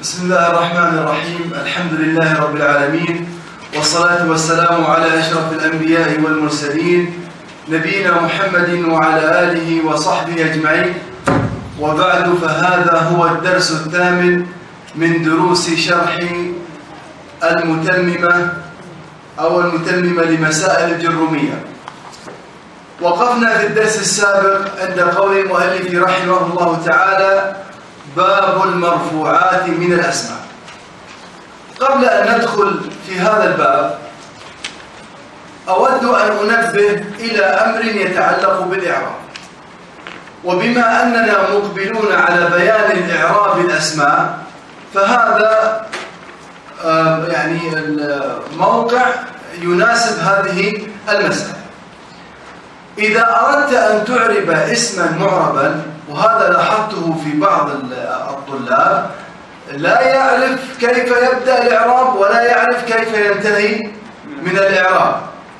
بسم الله الرحمن الرحيم. الحمد لله رب العالمين، والصلاة والسلام على أشرف الأنبياء والمرسلين نبينا محمد وعلى آله وصحبه أجمعين. وبعد، فهذا هو الدرس الثامن من دروس شرح المتممة لمسائل الجرمية. وقفنا في الدرس السابق عند قول المؤلف رحمه الله تعالى: باب المرفوعات من الأسماء. قبل أن ندخل في هذا الباب أود أن أنبه إلى أمر يتعلق بالإعراب. وبما أننا مقبلون على بيان الإعراب الأسماء، فهذا الموقع يناسب هذه المسألة. إذا أردت أن تعرب اسما معربا، وهذا لاحظته في بعض الطلاب، لا يعرف كيف يبدأ الإعراب ولا يعرف كيف ينتهي من الإعراب.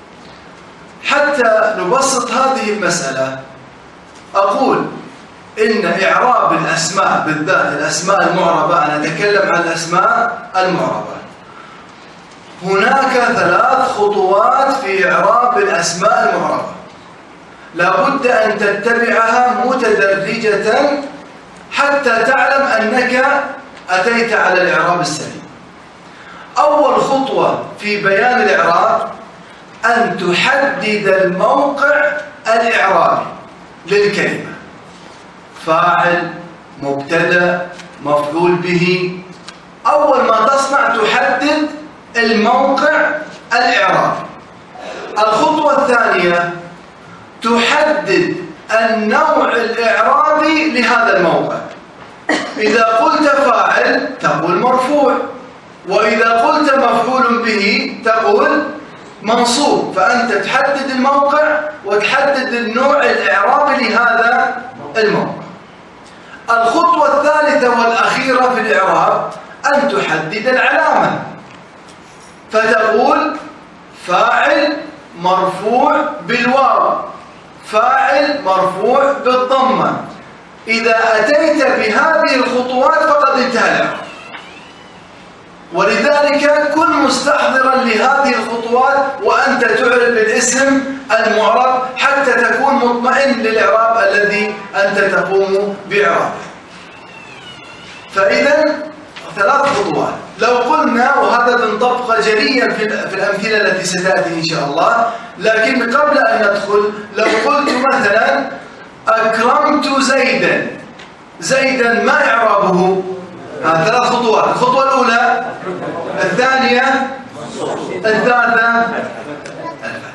حتى نبسط هذه المسألة، أقول إن إعراب الأسماء، بالذات الأسماء المعربة، أنا أتكلم عن الأسماء المعربة، هناك 3 خطوات في إعراب الأسماء المعربة لابد أن تتبعها متدرجة حتى تعلم أنك أتيت على الإعراب السليم. أول خطوة في بيان الإعراب أن تحدد الموقع الإعرابي للكلمة: فاعل، مبتدأ، مفعول به. أول ما تصنع تحدد الموقع الإعرابي. الخطوة الثانية تحدد النوع الإعرابي لهذا الموقع. إذا قلت فاعل تقول مرفوع، وإذا قلت مفعول به تقول منصوب. فأنت تحدد الموقع وتحدد النوع الإعرابي لهذا الموقع. الخطوة الثالثة والأخيرة في الإعراب أن تحدد العلامة، فتقول فاعل مرفوع بالواو، فاعل مرفوع بالضمة. إذا أتيت بهذه الخطوات فقد انتهى الإعراب. ولذلك كن مستحضرا لهذه الخطوات وأنت تعرب الاسم المعرب حتى تكون مطمئن للإعراب الذي أنت تقوم بإعرابه. فإذا 3 خطوات. لو قلنا، وهذا بنطبقه جليا في الأمثلة التي ستأتي إن شاء الله، لكن قبل أن ندخل، لو قلت مثلا أكرمت زيدا، زيدا ما إعرابه؟ 3 خطوات. الخطوة الأولى، الثانية، الثالثة الفتح.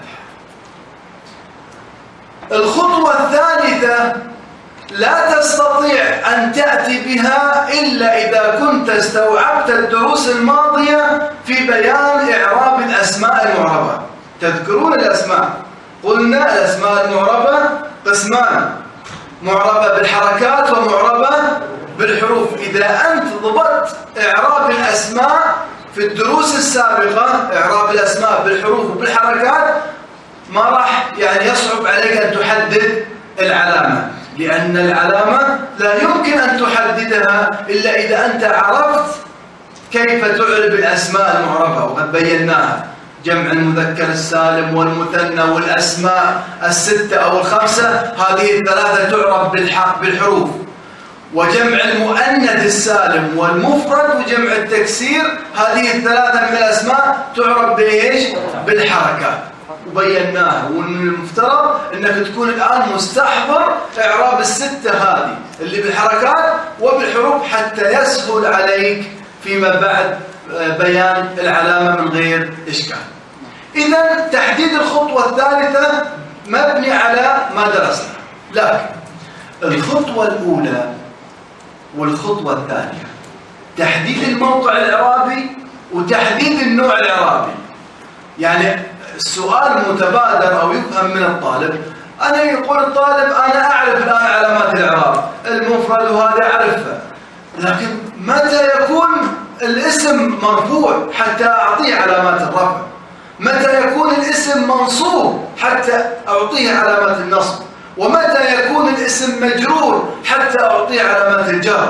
الخطوة الثالثة لا تستطيع أن تأتي بها إلا إذا كنت استوعبت الدروس الماضية في بيان إعراب الأسماء المعربة. تذكرون الأسماء؟ قلنا الأسماء المعربة قسمان: معربة بالحركات ومعربة بالحروف. إذا أنت ضبطت إعراب الأسماء في الدروس السابقة، إعراب الأسماء بالحروف وبالحركات، ما راح يصعب عليك أن تحدد العلامة، لأن العلامة لا يمكن أن تحددها إلا إذا أنت عرفت كيف تعرب الأسماء المعربة. وقد بيناها: جمع المذكر السالم والمثنى والأسماء 6 أو 5، هذه 3 تعرب بالحروف. وجمع المؤنث السالم والمفرد وجمع التكسير، هذه 3 من الأسماء تعرب بإيش؟ بالحركات. وبيناها. ومن المفترض أنك تكون الآن مستحضر إعراب 6 هذه اللي بالحركات وبالحروف حتى يسهل عليك فيما بعد بيان العلامة من غير إشكال. إذن تحديد الخطوة الثالثة مبني على ما درسنا، لكن الخطوة الأولى والخطوة الثانية تحديد الموقع الإعرابي وتحديد النوع الإعرابي. السؤال متبادر أو يفهم من الطالب، أنا يقول الطالب أنا أعرف الآن علامات الإعراب، المفرد وهذا أعرفها، لكن متى يكون الاسم مرفوع حتى أعطيه علامات الرفع؟ متى يكون الاسم منصوب حتى أعطيه علامات النصب؟ ومتى يكون الاسم مجرور حتى أعطيه علامات الجر؟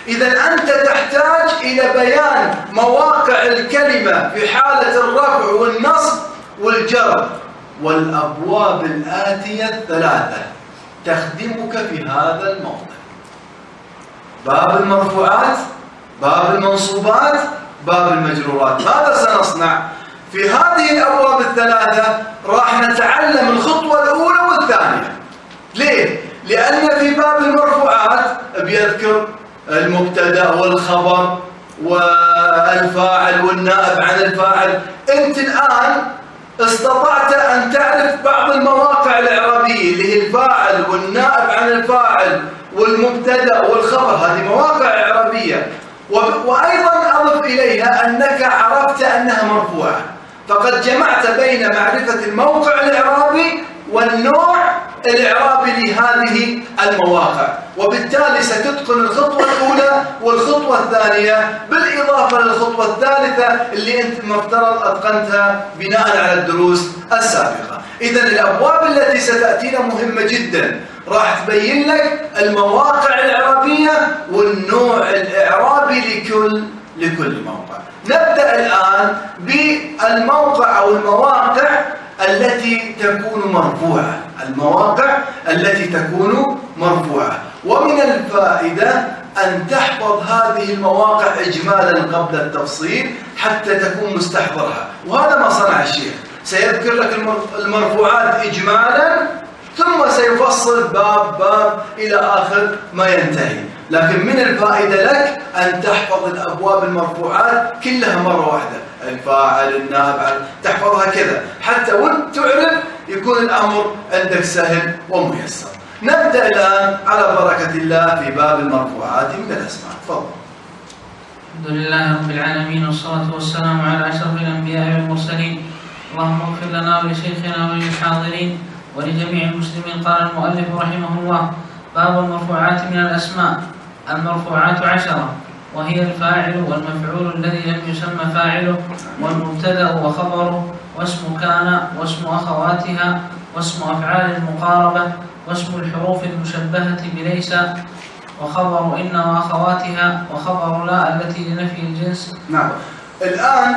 إذا أنت تحتاج إلى بيان مواقع الكلمة في حالة الرفع والنصب والجر، والأبواب الآتية الثلاثة تخدمك في هذا الموضع: باب المرفوعات، باب المنصوبات، باب المجرورات. ماذا سنصنع؟ في هذه الأبواب الثلاثة راح نتعلم الخطوة الأولى والثانية. ليه؟ لأن في باب المرفوعات بيذكر المبتدأ والخبر والفاعل والنائب عن الفاعل. أنت الآن استطعت أن تعرف بعض المواقع الإعرابية اللي هي الفاعل والنائب عن الفاعل والمبتدأ والخبر، هذه مواقع إعرابية. وأيضا أضف إليها أنك عرفت أنها مرفوعة، فقد جمعت بين معرفة الموقع الإعرابي والنوع الإعرابي لهذه المواقع، وبالتالي ستتقن الخطوة الأولى والخطوة الثانية بالإضافة للخطوة الثالثة اللي أنت مفترض أتقنتها بناء على الدروس السابقة. إذن الأبواب التي ستأتينا مهمة جدا، راح تبين لك المواقع الإعرابية والنوع الإعرابي لكل موقع. نبدأ الآن بالموقع أو المواقع التي تكون مرفوعة، المواقع التي تكون مرفوعة. ومن الفائدة أن تحفظ هذه المواقع إجمالا قبل التفصيل حتى تكون مستحضرها، وهذا ما صنع الشيخ، سيذكر لك المرفوعات إجمالا ثم سيفصل باب باب إلى آخر ما ينتهي. لكن من الفائدة لك أن تحفظ الأبواب المرفوعات كلها مرة واحدة، الفاعل، النائب، تحفظها كذا حتى وانت تعرف يكون الأمر عندك سهل وميسر. نبدأ الآن على بركة الله في باب المرفوعات من الأسماء. تفضل. الحمد لله رب العالمين، والصلاة والسلام على أشرف الأنبياء والمرسلين. اللهم اغفر لنا ولشيخنا وللحاضرين ولجميع المسلمين. قال المؤلف رحمه الله: باب المرفوعات من الأسماء. المرفوعات 10، وهي الفاعل والمفعول الذي لم يسمى فاعله، والمبتدأ وخبره، واسم كان، واسم أخواتها، واسم أفعال المقاربة، واسم الحروف المشبهة بليس، وخبر إن وأخواتها، وخبر لا التي لنفي الجنس. نعم. الآن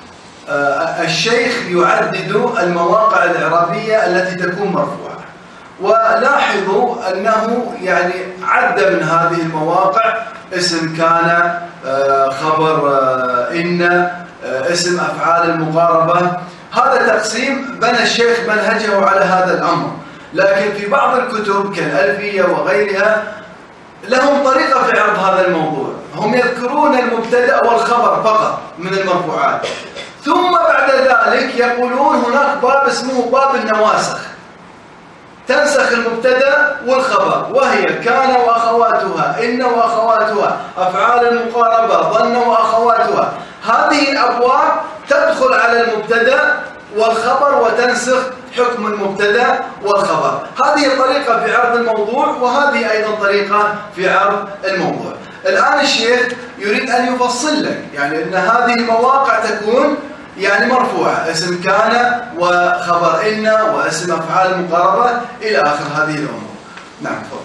الشيخ يعدد المواقع الإعرابية التي تكون مرفوعة، ولاحظوا أنه يعني عد من هذه المواقع اسم كان، خبر إن، اسم أفعال المقاربة. هذا تقسيم بنى الشيخ منهجه على هذا الأمر، لكن في بعض الكتب كالألفية وغيرها لهم طريقة في عرض هذا الموضوع. هم يذكرون المبتدأ والخبر فقط من المرفوعات، ثم بعد ذلك يقولون هناك باب اسمه باب النواسخ، تنسخ المبتدأ والخبر، وهي كان وأخواتها، إن وأخواتها، أفعال المقاربة، ظن وأخواتها. هذه الأبواب تدخل على المبتدأ والخبر وتنسخ حكم المبتدأ والخبر. هذه طريقة في عرض الموضوع، وهذه أيضا طريقة في عرض الموضوع. الآن الشيخ يريد أن يفصل لك يعني أن هذه المواقع تكون يعني مرفوعة، اسم كان وخبر إن واسم أفعال المقاربة إلى آخر هذه الأمور. نعم تفضل.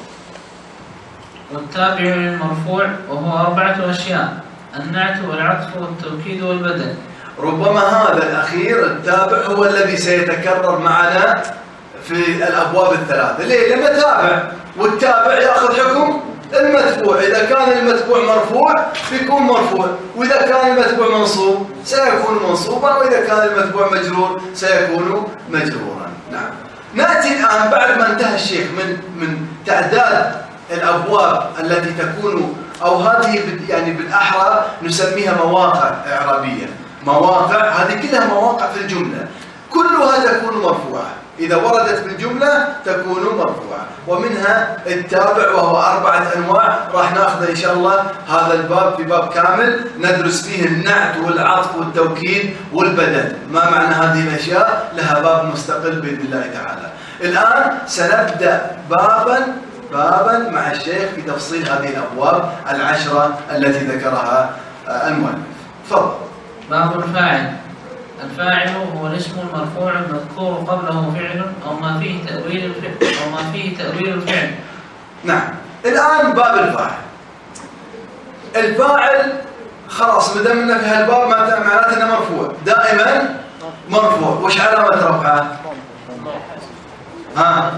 والتابع للمرفوع وهو 4 أشياء: النعت والعطف والتوكيد والبدل. ربما هذا الأخير التابع هو الذي سيتكرر معنا في الأبواب الثلاثة. ليه؟ لما تابع، والتابع يأخذ حكم المتبوع. إذا كان المتبوع مرفوع بيكون مرفوع، وإذا كان المتبوع منصوب سيكون منصوبا، وإذا كان المتبوع مجرور سيكون مجرورا. نعم. نأتي الآن بعد ما انتهى الشيخ من تعداد الأبواب التي تكون، أو هذه يعني بالأحرى نسميها مواقع إعرابية. مواقع هذه كلها مواقع في الجملة، كلها تكون مرفوعة، إذا وردت في الجملة تكون مرفوعة. ومنها التابع وهو 4 أنواع، راح نأخذ إن شاء الله هذا الباب في باب كامل ندرس فيه النعت والعطف والتوكيد والبدل. ما معنى هذه الأشياء؟ لها باب مستقل بإذن الله تعالى. الآن سنبدأ بابا مع الشيخ في تفصيل هذه الأبواب 10 التي ذكرها المؤلف. تفضل. باب الفاعل. الفاعل هو الاسم المرفوع المذكور قبله فعل أو ما فيه تأويل الفعل. نعم. الآن باب الفاعل. الفاعل خلاص ما دام في هالباب معناته انه مرفوع، دائما مرفوع. وش علامة رفعه؟ ها؟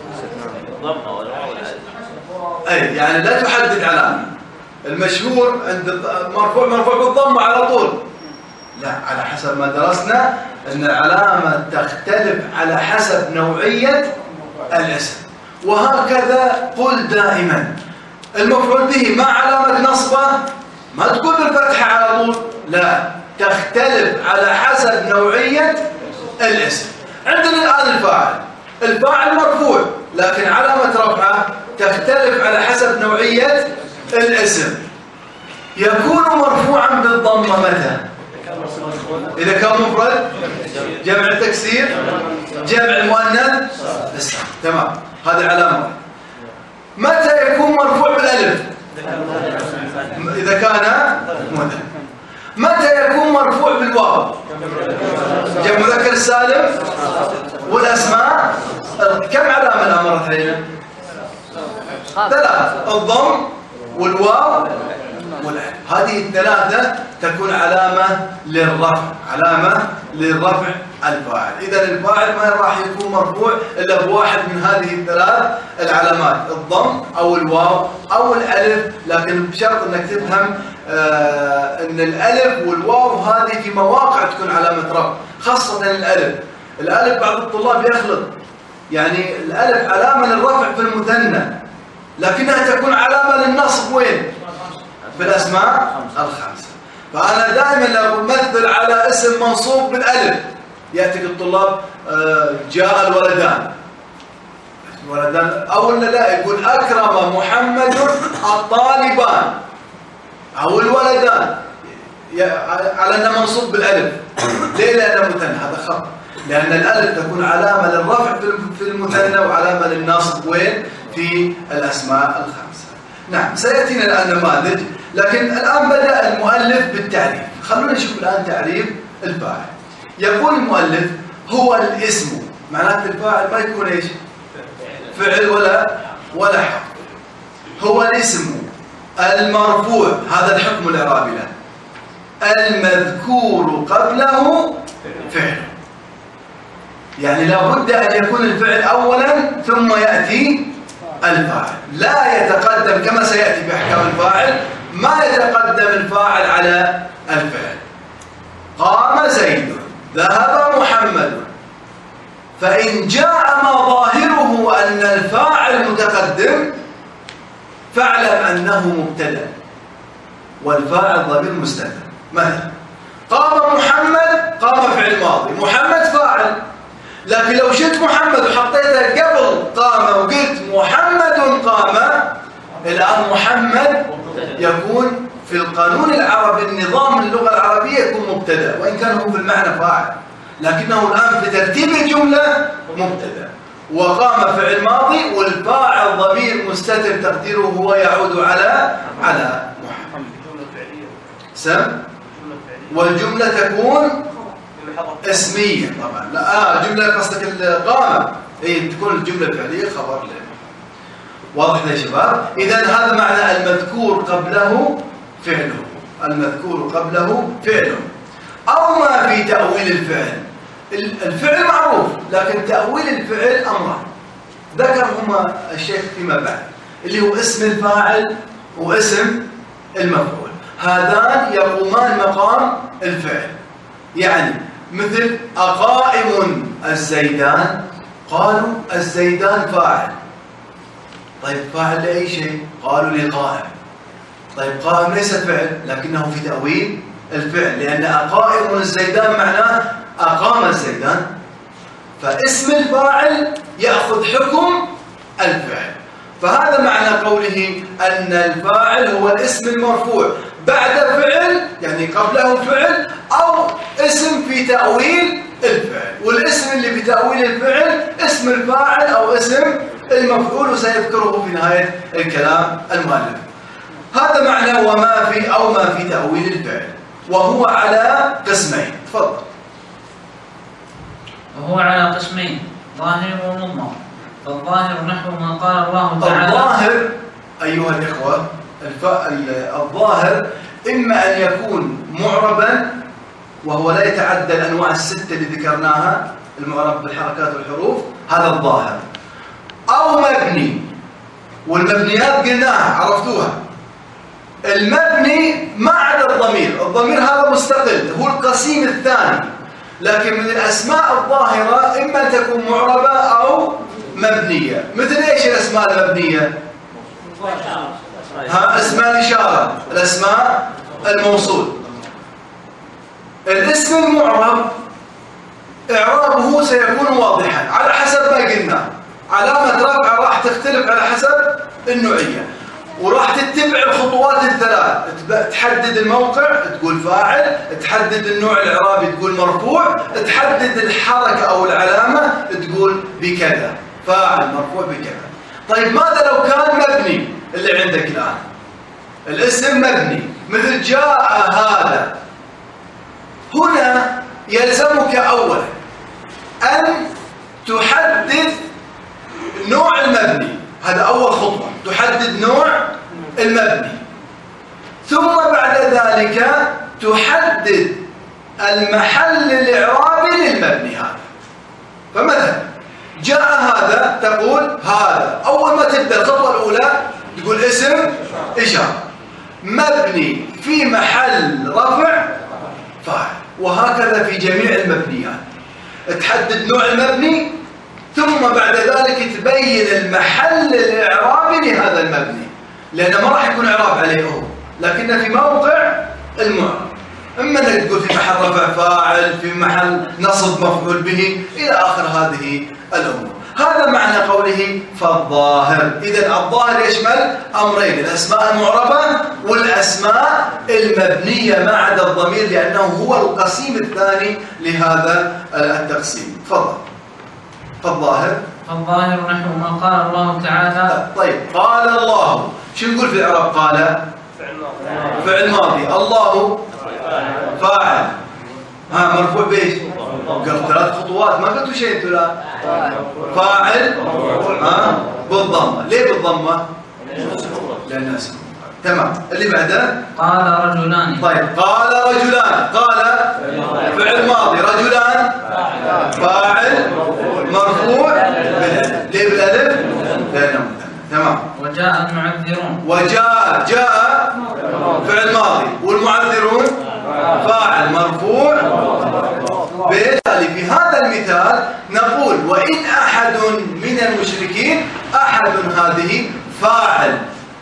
اي يعني لا تحدد علامة. المشهور عند مرفوع بالضمة على طول. لا، على حسب ما درسنا ان العلامة تختلف على حسب نوعية الاسم. وهكذا قل دائما المفعول به ما علامة نصبه، ما تقول بالفتحة على طول، لا، تختلف على حسب نوعية الاسم. عندنا الآن الفاعل مرفوع، لكن علامة رفعه تختلف على حسب نوعية الاسم. يكون مرفوعا بالضمة متى؟ إذا كان مفرد، جمع التكسير، جمع المؤنث السالم. تمام، هذه علامة. متى يكون مرفوع بالالف؟ إذا كان مؤنث. متى يكون مرفوع بالواو؟ جمع مذكر السالم والأسماء. كم علامة الآن مرت علينا؟ 3: الضم والواو والألف. هذه الثلاثة تكون علامة للرفع الفاعل. إذا الفاعل ما راح يكون مرفوع إلا بواحد من هذه الثلاث العلامات: الضم أو الواو أو الألف. لكن بشرط أنك تفهم أن الألف والواو هذه في مواقع تكون علامة رفع، خاصة الألف بعض الطلاب يخلط، يعني الألف علامة للرفع في المثنى، لكنها تكون علامة للنصب وين؟ في الأسماء الخمسة. فأنا دائما لو أمثل على اسم منصوب بالألف يأتي الطلاب جاء الولدان أو لا، يقول أكرم محمد الطالبان أو الولدان، على أنه منصوب بالألف. ليه؟ لأنه مثنى. هذا خطأ، لأن الألف تكون علامة للرفع في المثنى وعلامة للنصب وين؟ في الأسماء الخمسة. نعم، سيأتينا الآن نماذج، لكن الآن بدأ المؤلف بالتعريف. خلونا نشوف الآن تعريف الفاعل. يقول المؤلف: هو الاسم. معناته الفاعل ما يكون إيش؟ فعل ولا حرف. هو الاسم المرفوع، هذا الحكم الإعرابي له، المذكور قبله فعل. يعني لا بد أن يكون الفعل أولا ثم يأتي الفاعل، لا يتقدم كما سيأتي بأحكام الفاعل، ما يتقدم الفاعل على الفعل. قام زيد، ذهب محمد. فإن جاء ما ظاهره أن الفاعل متقدم فاعلم أنه مبتدأ والفاعل ضمير مستتر. مثلا قام محمد، قام فعل ماضي، محمد فاعل. لكن لو شلت محمد وحطيته قبل قام وقلت محمد قام، الآن محمد يكون في القانون العربي، النظام اللغة العربية يكون مبتدأ، وإن كان هو في المعنى فاعل، لكنه الآن في ترتيب الجملة مبتدأ. وقام فعل ماضي والفاعل ضمير مستتر تقديره هو يعود على محمد. سم. والجملة تكون اسمية طبعا. لا جملة قصدك القامة، اي تكون الجملة الفعلية خبر له. واضح يا شباب؟ إذا هذا معنى المذكور قبله فعله، المذكور قبله فعله. أو ما في تأويل الفعل. الفعل معروف، لكن تأويل الفعل أمران ذكرهما الشيخ فيما بعد، اللي هو اسم الفاعل واسم المفعول. هذان يقومان مقام الفعل. يعني مثل أقائم الزيدان، قالوا الزيدان فاعل. طيب فاعل لأي شيء؟ قالوا لقائم. طيب قائم ليس فعل، لكنه في تأويل الفعل، لأن أقائم الزيدان معناه أقام الزيدان. فاسم الفاعل يأخذ حكم الفعل. فهذا معنى قوله أن الفاعل هو الاسم المرفوع بعد فعل، يعني قبله فعل، أو اسم في تأويل الفعل. والاسم اللي في تأويل الفعل اسم الفاعل أو اسم المفعول، وسيذكره في نهاية الكلام المؤلف. هذا معنى وما في أو ما في تأويل الفعل، وهو على قسمين. تفضل. وهو على قسمين، ظاهر ومضمر. فالظاهر نحو ما قال الله تعالى. الظاهر أيها الإخوة الظاهر إما أن يكون معربا وهو لا يتعدى الأنواع الستة اللي ذكرناها، المعرب بالحركات والحروف، هذا الظاهر، أو مبني. والمبنيات قلناها عرفتوها. المبني ما عدا الضمير، الضمير هذا مستقل هو القسيم الثاني، لكن من الأسماء الظاهرة إما أن تكون معربة أو مبنية. مثل إيش الأسماء المبنية؟ اسماء الإشارة، الأسماء الموصول. الاسم المعرب إعرابه سيكون واضحا على حسب ما قلنا. علامة رفع راح تختلف على حسب النوعية، وراح تتبع الخطوات الثلاث. تحدد الموقع تقول فاعل، تحدد النوع الإعرابي تقول مرفوع، تحدد الحركة أو العلامة تقول بكذا، فاعل مرفوع بكذا. طيب ماذا لو كان مبني اللي عندك الآن؟ الاسم مبني مثل جاء هذا. هنا يلزمك أولا أن تحدد نوع المبني، هذا أول خطوة، تحدد نوع المبني. ثم بعد ذلك تحدد المحل الإعرابي للمبني هذا. فمثلا جاء هذا تقول هذا، أول ما تبدأ الخطوة الأولى تقول اسم إشارة مبني في محل رفع فاعل، وهكذا في جميع المبنيات. تحدد نوع المبني ثم بعد ذلك تبين المحل الإعرابي لهذا المبني، لأنه ما راح يكون إعراب عليه هو، لكنه في موقع المعرب. إما أنك تقول في محل رفع فاعل، في محل نصب مفعول به، إلى آخر هذه الأمور. هذا معنى قوله فالظاهر. إذن الظاهر يشمل أمرين، الأسماء المعربة والأسماء المبنية ما عدا الضمير، لأنه هو القسيم الثاني لهذا التقسيم. تفضل. فالظاهر نحو ما قال الله تعالى. طيب قال الله، شو نقول في الإعراب؟ قال فعل ماضي، الله فاعل، مرفوع بإيش؟ قلت 3 خطوات، ما قلتوا شيء انتوا. لا فاعل بالضمه. ليه بالضمه؟ لأنه اسم. تمام. اللي بعده قال رجلان. طيب قال رجلان، قال فعل ماضي، رجلان فاعل مرفوع بالالف. ليه بالالف؟ لأنه تمام. وجاء المعذرون، جاء فعل ماضي، والمعذرون فاعل مرفوع بالتالي. في هذا المثال نقول وإن أحد من المشركين، أحد هذه فاعل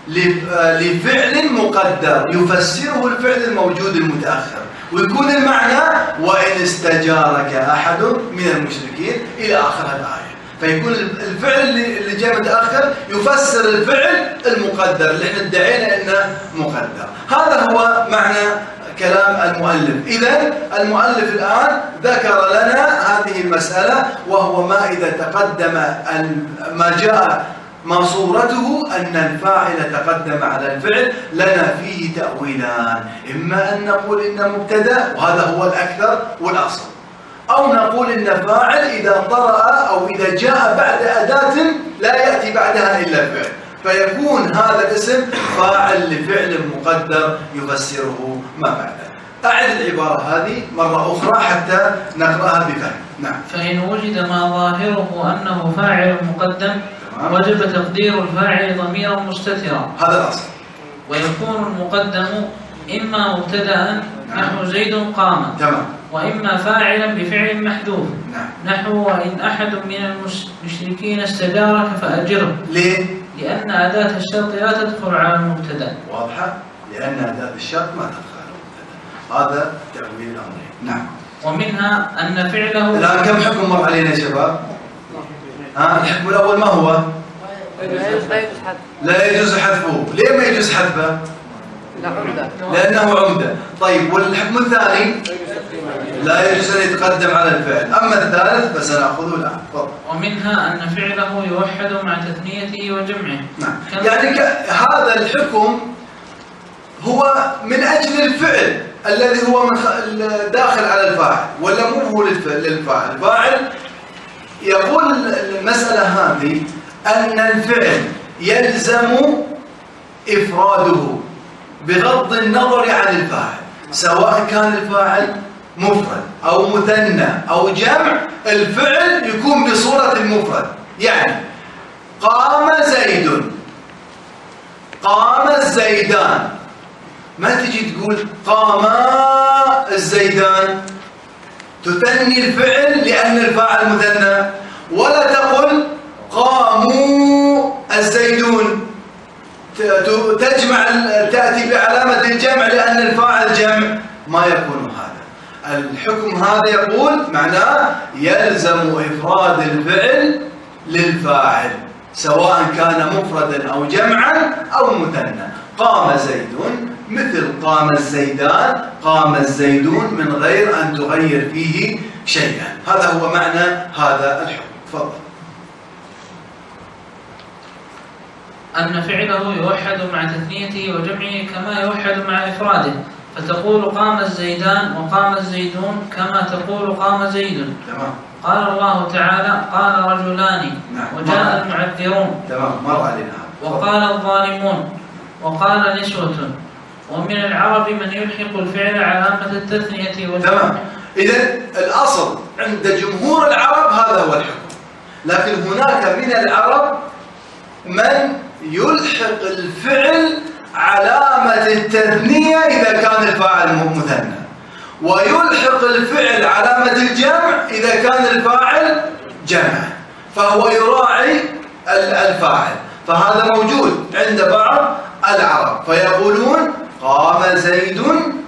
لفعل مقدر يفسره الفعل الموجود المتأخر، ويكون المعنى وإن استجارك أحد من المشركين إلى آخر الآية. فيكون الفعل اللي جاء متأخر يفسر الفعل المقدر اللي احنا ادعينا انه مقدر. هذا هو معنى كلام المؤلف. إذن المؤلف الآن ذكر لنا هذه المسألة، وهو ما إذا تقدم ما جاء ما صورته أن الفاعل تقدم على الفعل، لنا فيه تأويلان. إما أن نقول إن مبتدأ، وهذا هو الأكثر والأصل، أو نقول إن فاعل إذا طرأ أو إذا جاء بعد أداة لا يأتي بعدها إلا فعل، فيكون هذا الاسم فاعل لفعل مقدر يفسره ما بعده. أعد العبارة هذه مرة أخرى حتى نقرأها بفهم. نعم. فإن وجد ما ظاهره أنه فاعل مقدم وجب تقدير الفاعل ضميرا مستترا، هذا الأصل. ويكون المقدم إما مبتدأ نحو زيد قام، تمام، وإما فاعلا بفعل محذوف، نحو وإن أحد من المشركين استجارك فأجره. ليه؟ لأن أداة الشرط لا تدخل على المبتدأ. واضحة؟ لأن أداة الشرط ما تدخل على المبتدأ. هذا تأويل الأمرين. نعم. ومنها أن فعله. الآن كم حكم مر علينا يا شباب؟ الحكم الأول ما هو؟ لا يجوز حذفه. ليه ما يجوز حذفه؟ لأنه عمدة. طيب والحكم الثاني؟ لا يجوز أن يتقدم على الفعل. أما الثالث فسنأخذه الآن. ومنها أن فعله يوحد مع تثنيته وجمعه. نعم. يعني هذا الحكم هو من أجل الفعل الذي هو داخل على الفاعل، ولا مو هو للفاعل. الفاعل يقول المسألة هذه أن الفعل يلزم إفراده بغض النظر عن الفاعل، سواء كان الفاعل مفرد أو مثنى أو جمع، الفعل يكون بصورة المفرد. يعني قام زيد، قام الزيدان، ما تجي تقول قاما الزيدان، تثني الفعل لأن الفاعل مثنى، ولا تقل قاموا الزيدون، تجمع تأتي بعلامة الجمع لأن الفاعل جمع، ما يكون هذا. الحكم هذا يقول معناه يلزم إفراد الفعل للفاعل سواء كان مفردا أو جمعا أو مثنى. قام زيدون مثل قام الزيدان، قام الزيدون، من غير أن تغير فيه شيئا. هذا هو معنى هذا الحكم. تفضل. أن فعله يوحد مع تثنيته وجمعه كما يوحد مع إفراده، فتقول قام الزيدان وقام الزيدون كما تقول قام زيد. تمام. قال الله تعالى قال رجلان. نعم. وجاء المعذرون. تمام، مر علينا. وقال الظالمون وقال نسوة. ومن العرب من يلحق الفعل علامة التثنية والجمع. تمام. إذن الأصل عند جمهور العرب هذا هو الحكم، لكن هناك من العرب من يلحق الفعل علامة التثنية إذا كان الفاعل مثنى، ويلحق الفعل علامة الجمع إذا كان الفاعل جمع، فهو يراعي الفاعل. فهذا موجود عند بعض العرب، فيقولون قام زيد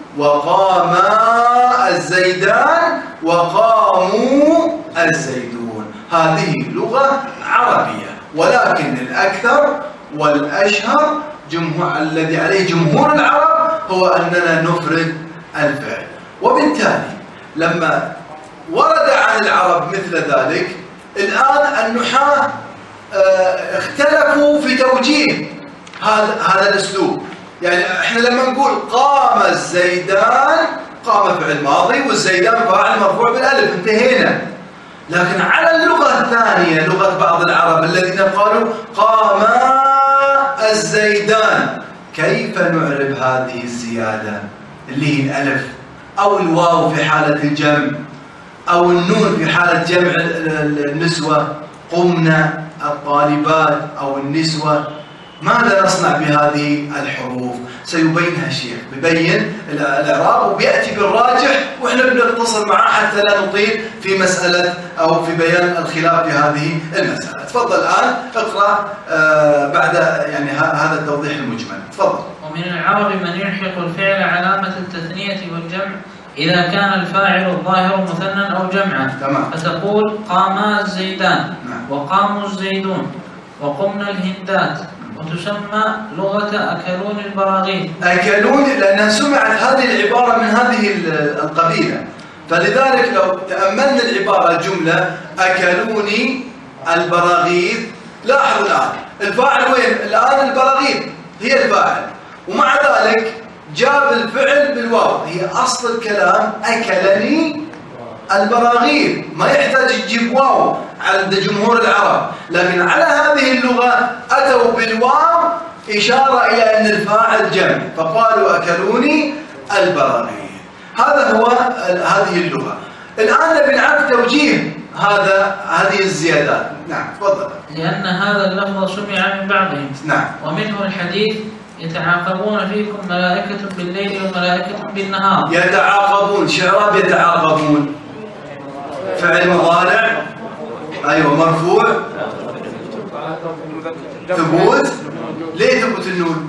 وقاما الزيدان وقاموا الزيدون. هذه لغة عربية، ولكن الأكثر والأشهر الذي عليه جمهور العرب هو أننا نفرد الفعل. وبالتالي لما ورد عن العرب مثل ذلك، الآن النحاة اختلفوا في توجيه هذا الأسلوب. يعني احنا لما نقول قام الزيدان، قام فعل ماضي والزيدان فاعل مرفوع بالالف، انتهينا. لكن على اللغة الثانية، لغة بعض العرب الذين قالوا قاما الزيدان، كيف نعرب هذه الزيادة اللي هي الألف أو الواو في حالة الجمع أو النون في حالة جمع النسوة، قمنا الطالبات أو النسوة؟ ماذا نصنع بهذه الحروف؟ سيبينها الشيخ، بيبين الإعراب وبيأتي بالراجح، وإحنا بنتصل معه حتى لا نطيل في مسألة أو في بيان الخلاف في هذه المسألة. تفضل الآن اقرأ بعد يعني هذا التوضيح المجمل. تفضل. ومن العرب من يلحق الفعل علامة التثنية والجمع إذا كان الفاعل الظاهر مثنى أو جمعا. تمام. فتقول قاما الزيدان. نعم. وقاموا الزيدون وقمنا الهندات. وتسمى لغة أكلون البراغيث. أكلون لأنها سمعت هذه العبارة من هذه القبيلة، فلذلك لو تأملنا العبارة الجملة أكلوني البراغيث، لاحظ الآن الفاعل وين؟ الآن البراغيث هي الفاعل، ومع ذلك جاب الفعل بالواو. هي أصل الكلام أكلني البراغيث، ما يحتاج تجيب واو عند جمهور العرب، لكن على هذه اللغة أتوا بالواو إشارة إلى أن الفاعل جمع، فقالوا أكلوني البراغيث. هذا هو هذه اللغة. الآن نبي نعرف توجيه هذه الزيادات. نعم تفضل. لأن هذا اللفظ سمع من بعضهم. نعم. ومنه الحديث يتعاقبون فيكم ملائكة بالليل وملائكة بالنهار. يتعاقبون، شعراب يتعاقبون، فعل مضارع، أيوة مرفوع، ثبوت. ليه ثبوت النون؟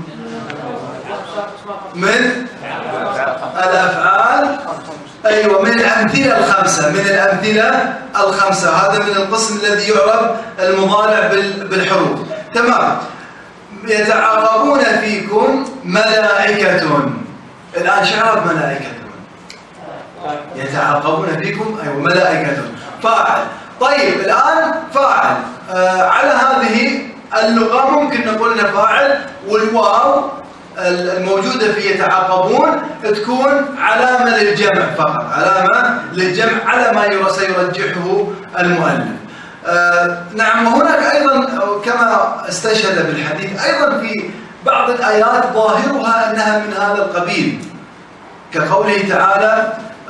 من الأفعال، أيوة من الأمثلة الخمسة، من الأمثلة الخمسة. هذا من القسم الذي يعرب المضارع بالحروف. تمام. يتعاقبون فيكم ملائكة. الآن شعرب ملائكة، يتعاقبون فيكم، أيوة ملائكة فاعل. طيب الآن فاعل على هذه اللغة ممكن نقول فاعل، والواو الموجودة في يتعاقبون تكون علامة للجمع فقط، علامة للجمع على ما سيرجحه المؤلف. نعم. وهناك أيضا كما استشهد بالحديث أيضا في بعض الآيات ظاهرها أنها من هذا القبيل، كقوله تعالى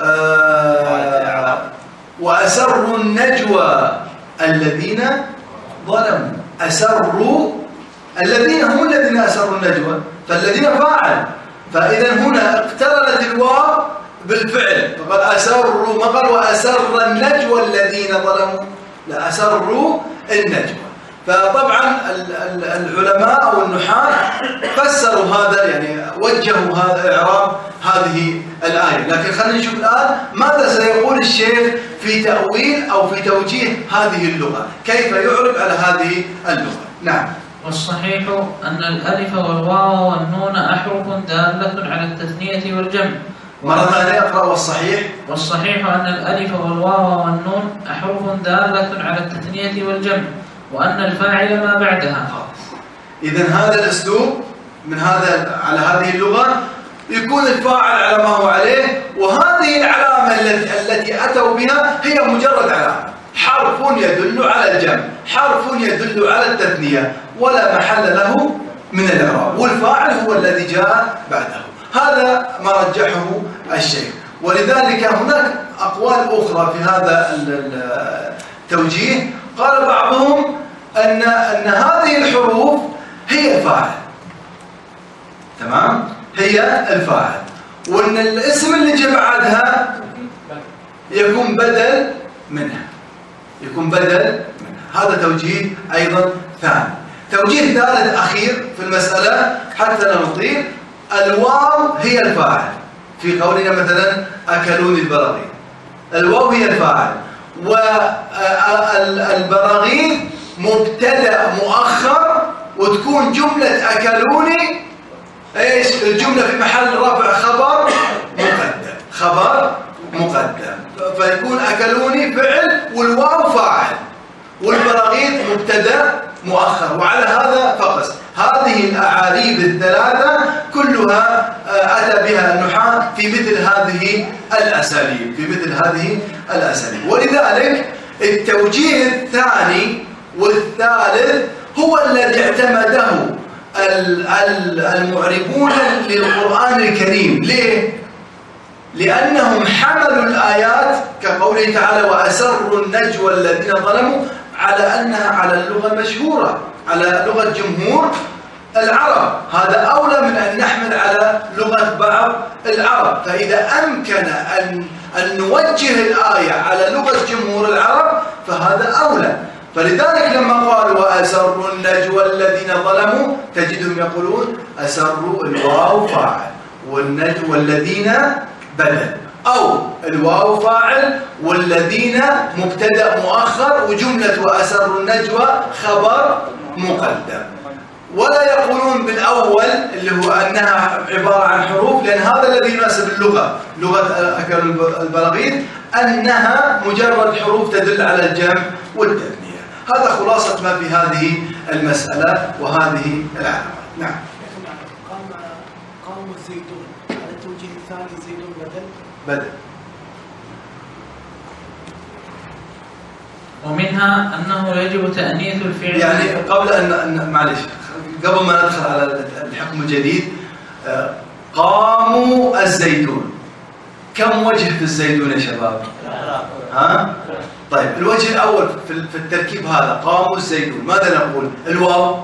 وأسروا النجوى الذين ظلموا. أسروا، الذين هم الذين أسروا النجوى، فالذين فاعل، فإذا هنا اقترنت الواو بالفعل، فقال أسروا، ما قال وأسر النجوى الذين ظلموا، لا، أسروا النجوى. فطبعا العلماء أو النحاة فسروا هذا، يعني وجهوا هذا إعراب هذه الآية. لكن خلينا نشوف الآن ماذا سيقول الشيخ في تأويل أو في توجيه هذه اللغة، كيف يعرب على هذه اللغة. نعم. والصحيح أن الألف والواو والنون أحرف دالة على التثنية والجمع. مرة ثانية أقرأ. والصحيح أن الألف والواو والنون أحرف دالة على التثنية والجمع، وأن الفاعل ما بعدها. إذن هذا الأسلوب من هذا على هذه اللغة يكون الفاعل على ما هو عليه، وهذه العلامة التي أتوا بها هي مجرد علامة، حرف يدل على الجمع، حرف يدل على التثنية، ولا محل له من الإعراب، والفاعل هو الذي جاء بعده. هذا ما رجحه الشيخ. ولذلك هناك أقوال أخرى في هذا التوجيه. قال بعضهم أن هذه الحروف هي الفاعل، تمام، هي الفاعل، وأن الاسم اللي جاء بعدها يكون بدل منها، يكون بدل منها. هذا توجيه أيضا ثاني. توجيه ثالث أخير في المسألة حتى لا نطيل، الواو هي الفاعل في قولنا مثلا أكلوني البراغيث، الواو هي الفاعل، والبراغيث مبتدأ مؤخر، وتكون جملة أكلوني ايش؟ الجملة في محل رفع خبر مقدم، خبر مقدم، فيكون أكلوني فعل والواو فاعل، والبراغيث مبتدأ مؤخر. وعلى هذا فقس هذه الأعاريب الثلاثة كلها أتى بها النحاة في مثل هذه الأساليب، في مثل هذه الأساليب. ولذلك التوجيه الثاني والثالث هو الذي اعتمده المعربون للقرآن الكريم. ليه؟ لأنهم حملوا الآيات كقوله تعالى وأسروا النجوى الذين ظلموا على أنها على اللغة المشهورة، على لغة جمهور العرب. هذا أولى من أن نحمل على لغة بعض العرب. فإذا أمكن أن نوجه الآية على لغة جمهور العرب فهذا أولى. فلذلك لما قالوا وأسروا النجوى الذين ظلموا تجدهم يقولون أسروا الواو فاعل والنجوى الذين بدل، أو الواو فاعل والذين مبتدأ مؤخر وجملة وأسروا النجوى خبر مقدم. ولا يقولون بالأول اللي هو أنها عبارة عن حروف، لأن هذا الذي يناسب اللغة، لغة أكل البراغيث، أنها مجرد حروف تدل على الجمع والتثنية. هذا خلاصة ما في هذه المسألة وهذه العلامات. نعم. قام زيدون، على التوجيه الثاني زيدون بدل. ومنها أنه يجب تأنيث الفعل. يعني قبل أن معلش، قبل ما ندخل على الحكم الجديد، قاموا الزيدون، كم وجه في الزيدون يا شباب؟ ها؟ طيب الوجه الأول في التركيب هذا قاموا الزيدون، ماذا نقول؟ الواو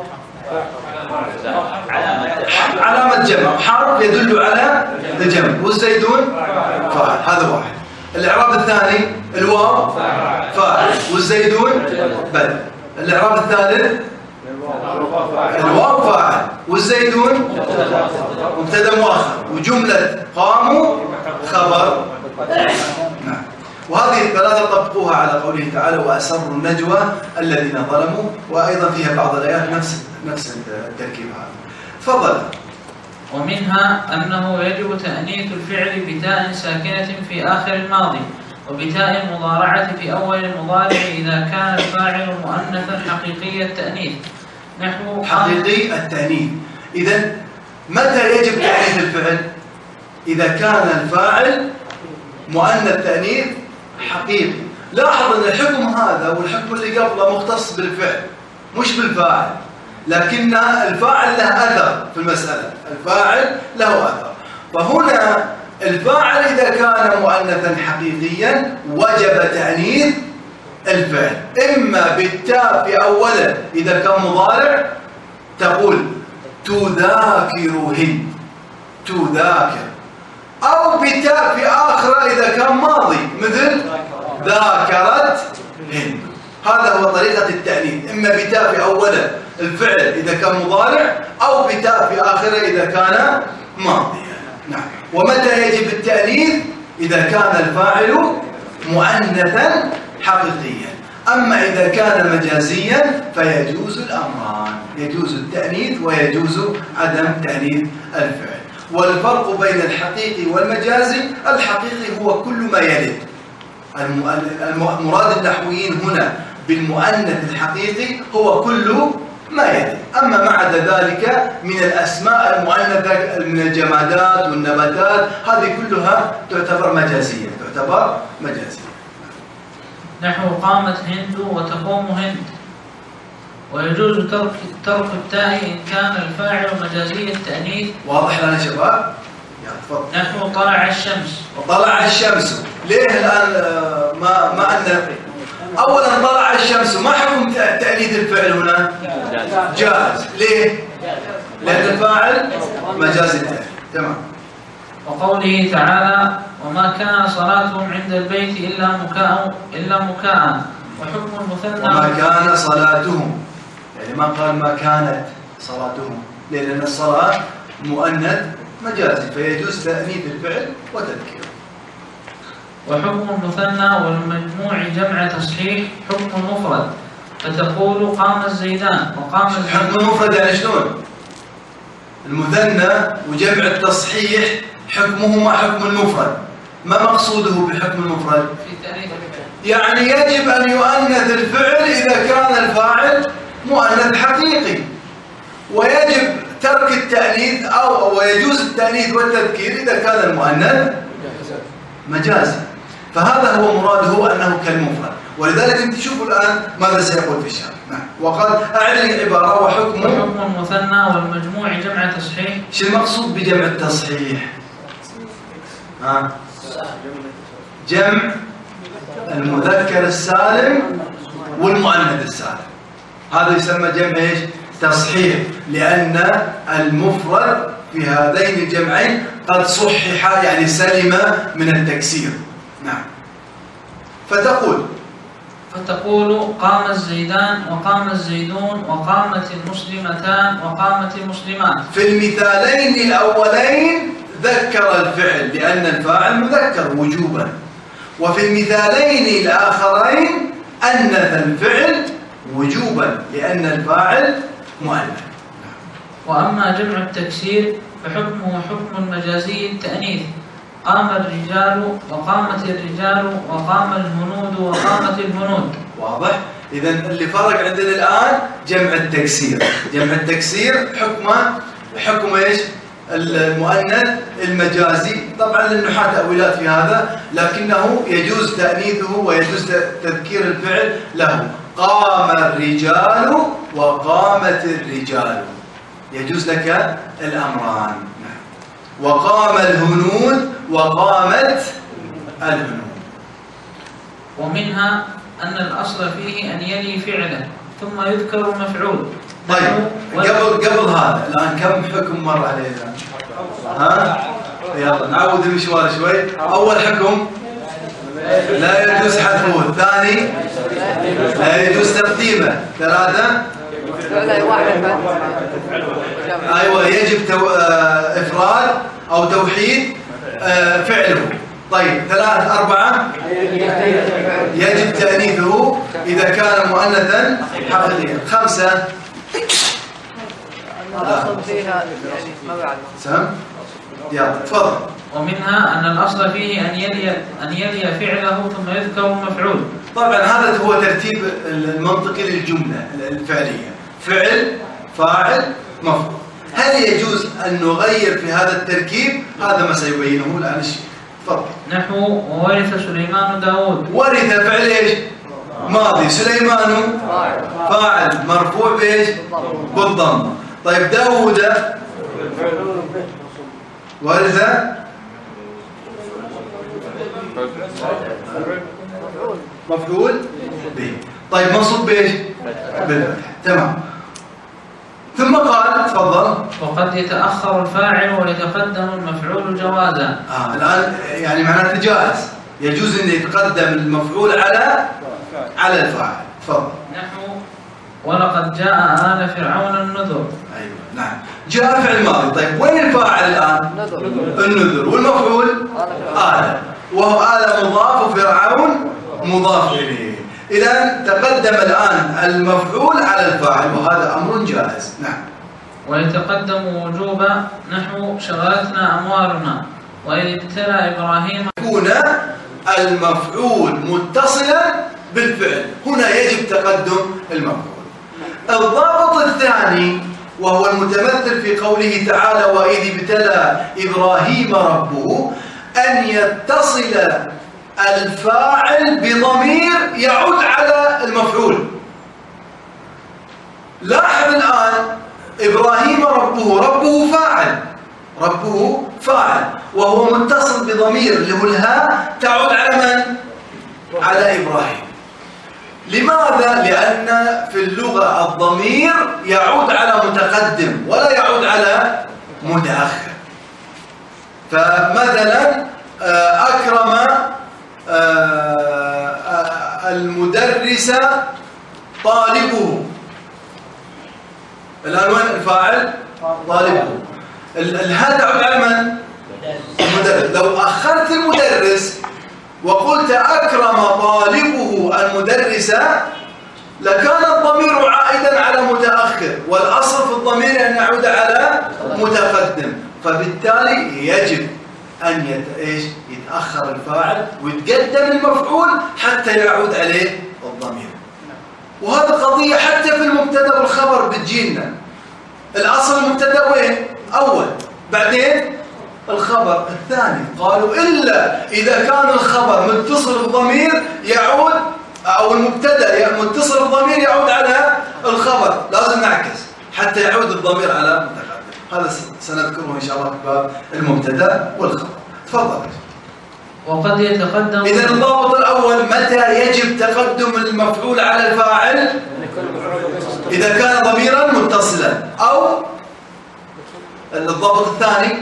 علامة جمع، حرف يدل على الجمع، والزيدون فاعل، هذا واحد. الإعراب الثاني الواو فاعل والزيدون بدل. الإعراب الثالث الواو فاعل والزيدون مبتدأ مؤخر وجملة قاموا خبر. نعم. وهذه الثلاثة طبقوها على قوله تعالى وأسروا النجوى الذين ظلموا، وأيضا فيها بعض الآيات نفس التركيب هذا. تفضل. ومنها أنه يجب تأنيث الفعل بتاء ساكنة في آخر الماضي، وبتاء المضارعة في أول المضارع إذا كان الفاعل مؤنثا حقيقي التأنيث، نحو حقيقي التأنيث. إذن متى يجب تأنيث الفعل؟ إذا كان الفاعل مؤنث تأنيث حقيقي. لاحظ أن الحكم هذا والحكم اللي قبله مختص بالفعل مش بالفاعل. لكن الفاعل له أثر في المسألة، الفاعل له أثر. فهنا الفاعل إذا كان مؤنثا حقيقيا وجب تأنيث الفعل، إما بالتاء في أوله إذا كان مضارع تقول تذاكرهن، تذاكر، أو بتاء في آخره إذا كان ماضي مثل ذاكرتهن. هذا هو طريقة التأنيث، إما بتاء في أوله الفعل إذا كان مضارع، أو بتاء في آخره إذا كان ماضيا. نعم. ومتى يجب التأنيث؟ إذا كان الفاعل مؤنثا حقيقيا. أما إذا كان مجازيا فيجوز الأمران، يجوز التأنيث ويجوز عدم تأنيث الفعل. والفرق بين الحقيقي والمجازي، الحقيقي هو كل ما يلد. المراد النحويين هنا بالمؤنث الحقيقي هو كل ما يلد. أما ما عدا ذلك من الأسماء المؤنثة من الجمادات والنباتات هذه كلها تعتبر مجازية، تعتبر مجازية. نحو قامت هند وتقوم هند. ويجوز ترك التاء إن كان الفاعل مجازي التأنيث. واضح لنا شباب؟ تفضل. نحو طلع الشمس. وطلع الشمس، ليه الآن ما أن أولا طلع الشمس ما حكم تأنيث الفعل هنا؟ جائز. ليه؟ لأن الفاعل مجازي التأنيث. تمام. وقوله تعالى وما كان صلاتهم عند البيت إلا مكاء. وحكم المثنى وما كان صلاتهم، يعني ما قال ما كانت صلاتهم، لأن الصلاة مؤنث مجازي فيجوز تأنيث الفعل وتذكيره. وحكم المثنى والمجموع جمع تصحيح حكم المفرد، فتقول قام الزيدان وقام حكم المفرد يعني شلون؟ المثنى وجمع التصحيح حكمهما حكم المفرد. ما مقصوده بحكم المفرد؟ يعني يجب أن يؤنث الفعل إذا كان الفاعل مؤنث حقيقي، ويجب ترك التأنيث ويجوز التأنيث والتذكير إذا كان المؤنث مجازي. فهذا هو مراده أنه كالمفرد. ولذلك انت شوفوا الآن ماذا سيقول في الشرح. نعم. وقال أعد العبارة وحكم المثنى والمجموع جمع تصحيح. شو المقصود بجمع التصحيح؟ جمع المذكر السالم والمؤنث السالم، هذا يسمى جمع ايش؟ تصحيح، لأن المفرد في هذين الجمعين قد صحح يعني سلم من التكسير. نعم. فتقول قام الزيدان وقام الزيدون وقامت المسلمتان وقامت المسلمات. في المثالين الأولين ذكر الفعل لأن الفاعل مذكر وجوبا، وفي المثالين الآخرين أنث الفعل وجوبا لأن الفاعل مؤنث. وأما جمع التكسير فحكمه حكم المجازي التأنيث، قام الرجال وقامت الرجال وقام الهنود وقامت الهنود. واضح؟ إذا اللي فرق عندنا الآن جمع التكسير. جمع التكسير حكم ايش؟ المؤنث المجازي. طبعا للنحاة تأويلات في هذا، لكنه يجوز تأنيثه ويجوز تذكير الفعل له. قام الرجال وقامت الرجال، يجوز لك الأمران. وقام الهنود وقامت الهنود. ومنها أن الأصل فيه أن يلي فعله ثم يذكر مفعول. طيب قبل هذا الآن كم حكم مر علينا؟ يلا نعود المشوار شوي. أول حكم لا يجوز حذفه، الثاني لا يجوز ترتيبه، ثلاثة أيوة يجب إفراد أو توحيد فعله. طيب ثلاثة أربعة يجب تأنيثه إذا كان مؤنثا حقيقيا. خمسة سم يلا تفضل. ومنها أن الأصل فيه أن يلي فعله ثم يذكر مفعول. طبعا هذا هو ترتيب المنطقي للجملة الفعلية، فعل فاعل مفعول. هل يجوز أن نغير في هذا التركيب؟ هذا ما سيبينه الآن الشيخ. تفضل. نحو وورث سليمان داود. ورث فعل ايش؟ ماضي. سليمان فاعل مرفوع بإيش؟ بالضم. طيب داود ورث مفعول به. طيب منصوب بإيش؟ بالفتح. تمام. ثم قال تفضل وقد يتأخر الفاعل ويتقدم المفعول جوازا. الآن يعني معناته جائز، يجوز أن يتقدم المفعول على الفاعل. تفضل. نحو ولقد جاء آل فرعون النذر. أيوة نعم، جاء فعل ماضي. طيب وين الفاعل الآن؟ النذر. والمفعول آل، وهو آل مضاف وفرعون مضاف إليه. إذن تقدم الآن المفعول على الفاعل، وهذا أمر جائز. نعم. ويتقدم وجوبا نحو شغلتنا أموالنا وإذ ابتلى إبراهيم. يكون المفعول متصلا بالفعل، هنا يجب تقدم المفعول. الضابط الثاني وهو المتمثل في قوله تعالى وإذ ابتلى إبراهيم ربه، أن يتصل الفاعل بضمير يعود على المفعول. لاحظ الآن إبراهيم ربه فاعل وهو متصل بضمير اللي هو الهاء تعود على من؟ على إبراهيم. لماذا؟ لأن في اللغة الضمير يعود على متقدم ولا يعود على متأخر. فمثلا أكرم المدرس طالبه، الآن وين الفاعل؟ طالبه. الهاء تعود على من؟ المدرس. لو أخرت المدرس وقلت أكرم طالبه المدرس لكان الضمير عائدا على متأخر، والأصل في الضمير أن يعود على متقدم، فبالتالي يجب أن يتأخر الفاعل ويتقدم المفعول حتى يعود عليه الضمير. وهذا قضية حتى في المبتدأ والخبر بتجينا. الأصل المبتدأ وين؟ أول، بعدين الخبر الثاني. قالوا إلا إذا كان الخبر متصل بالضمير يعود، أو المبتدأ متصل بالضمير يعود على الخبر، لازم نعكس حتى يعود الضمير على المتقدم. هذا سنذكره إن شاء الله في باب المبتدأ والخبر. تفضل. وقد يتقدم. إذن الضابط الأول متى يجب تقدم المفعول على الفاعل؟ إذا كان ضميرا متصلا. أو الضابط الثاني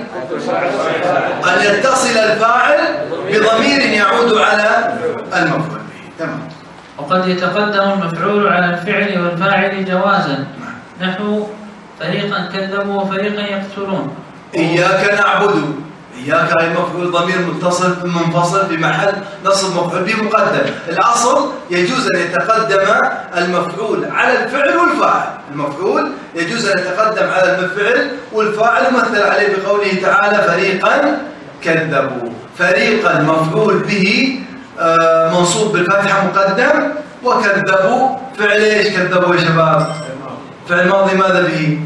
أن يتصل الفاعل بضمير يعود على المفعول به. تمام. وقد يتقدم المفعول على الفعل والفاعل جوازا نحو فريقا كذبوا وفريقا يقتلون. إياك نعبد، إياك أي مفعول ضمير متصل منفصل في محل نصب مفعول به مقدم. الأصل يجوز أن يتقدم المفعول على الفعل والفاعل. المفعول يجوز أن يتقدم على الفعل والفاعل، مثل عليه بقوله تعالى فريقا كذبوا. فريقا مفعول به منصوب بالفتحة مقدم، وكذبوا فعل ايش؟ كذبوا يا شباب فعل ماضي ماذا به؟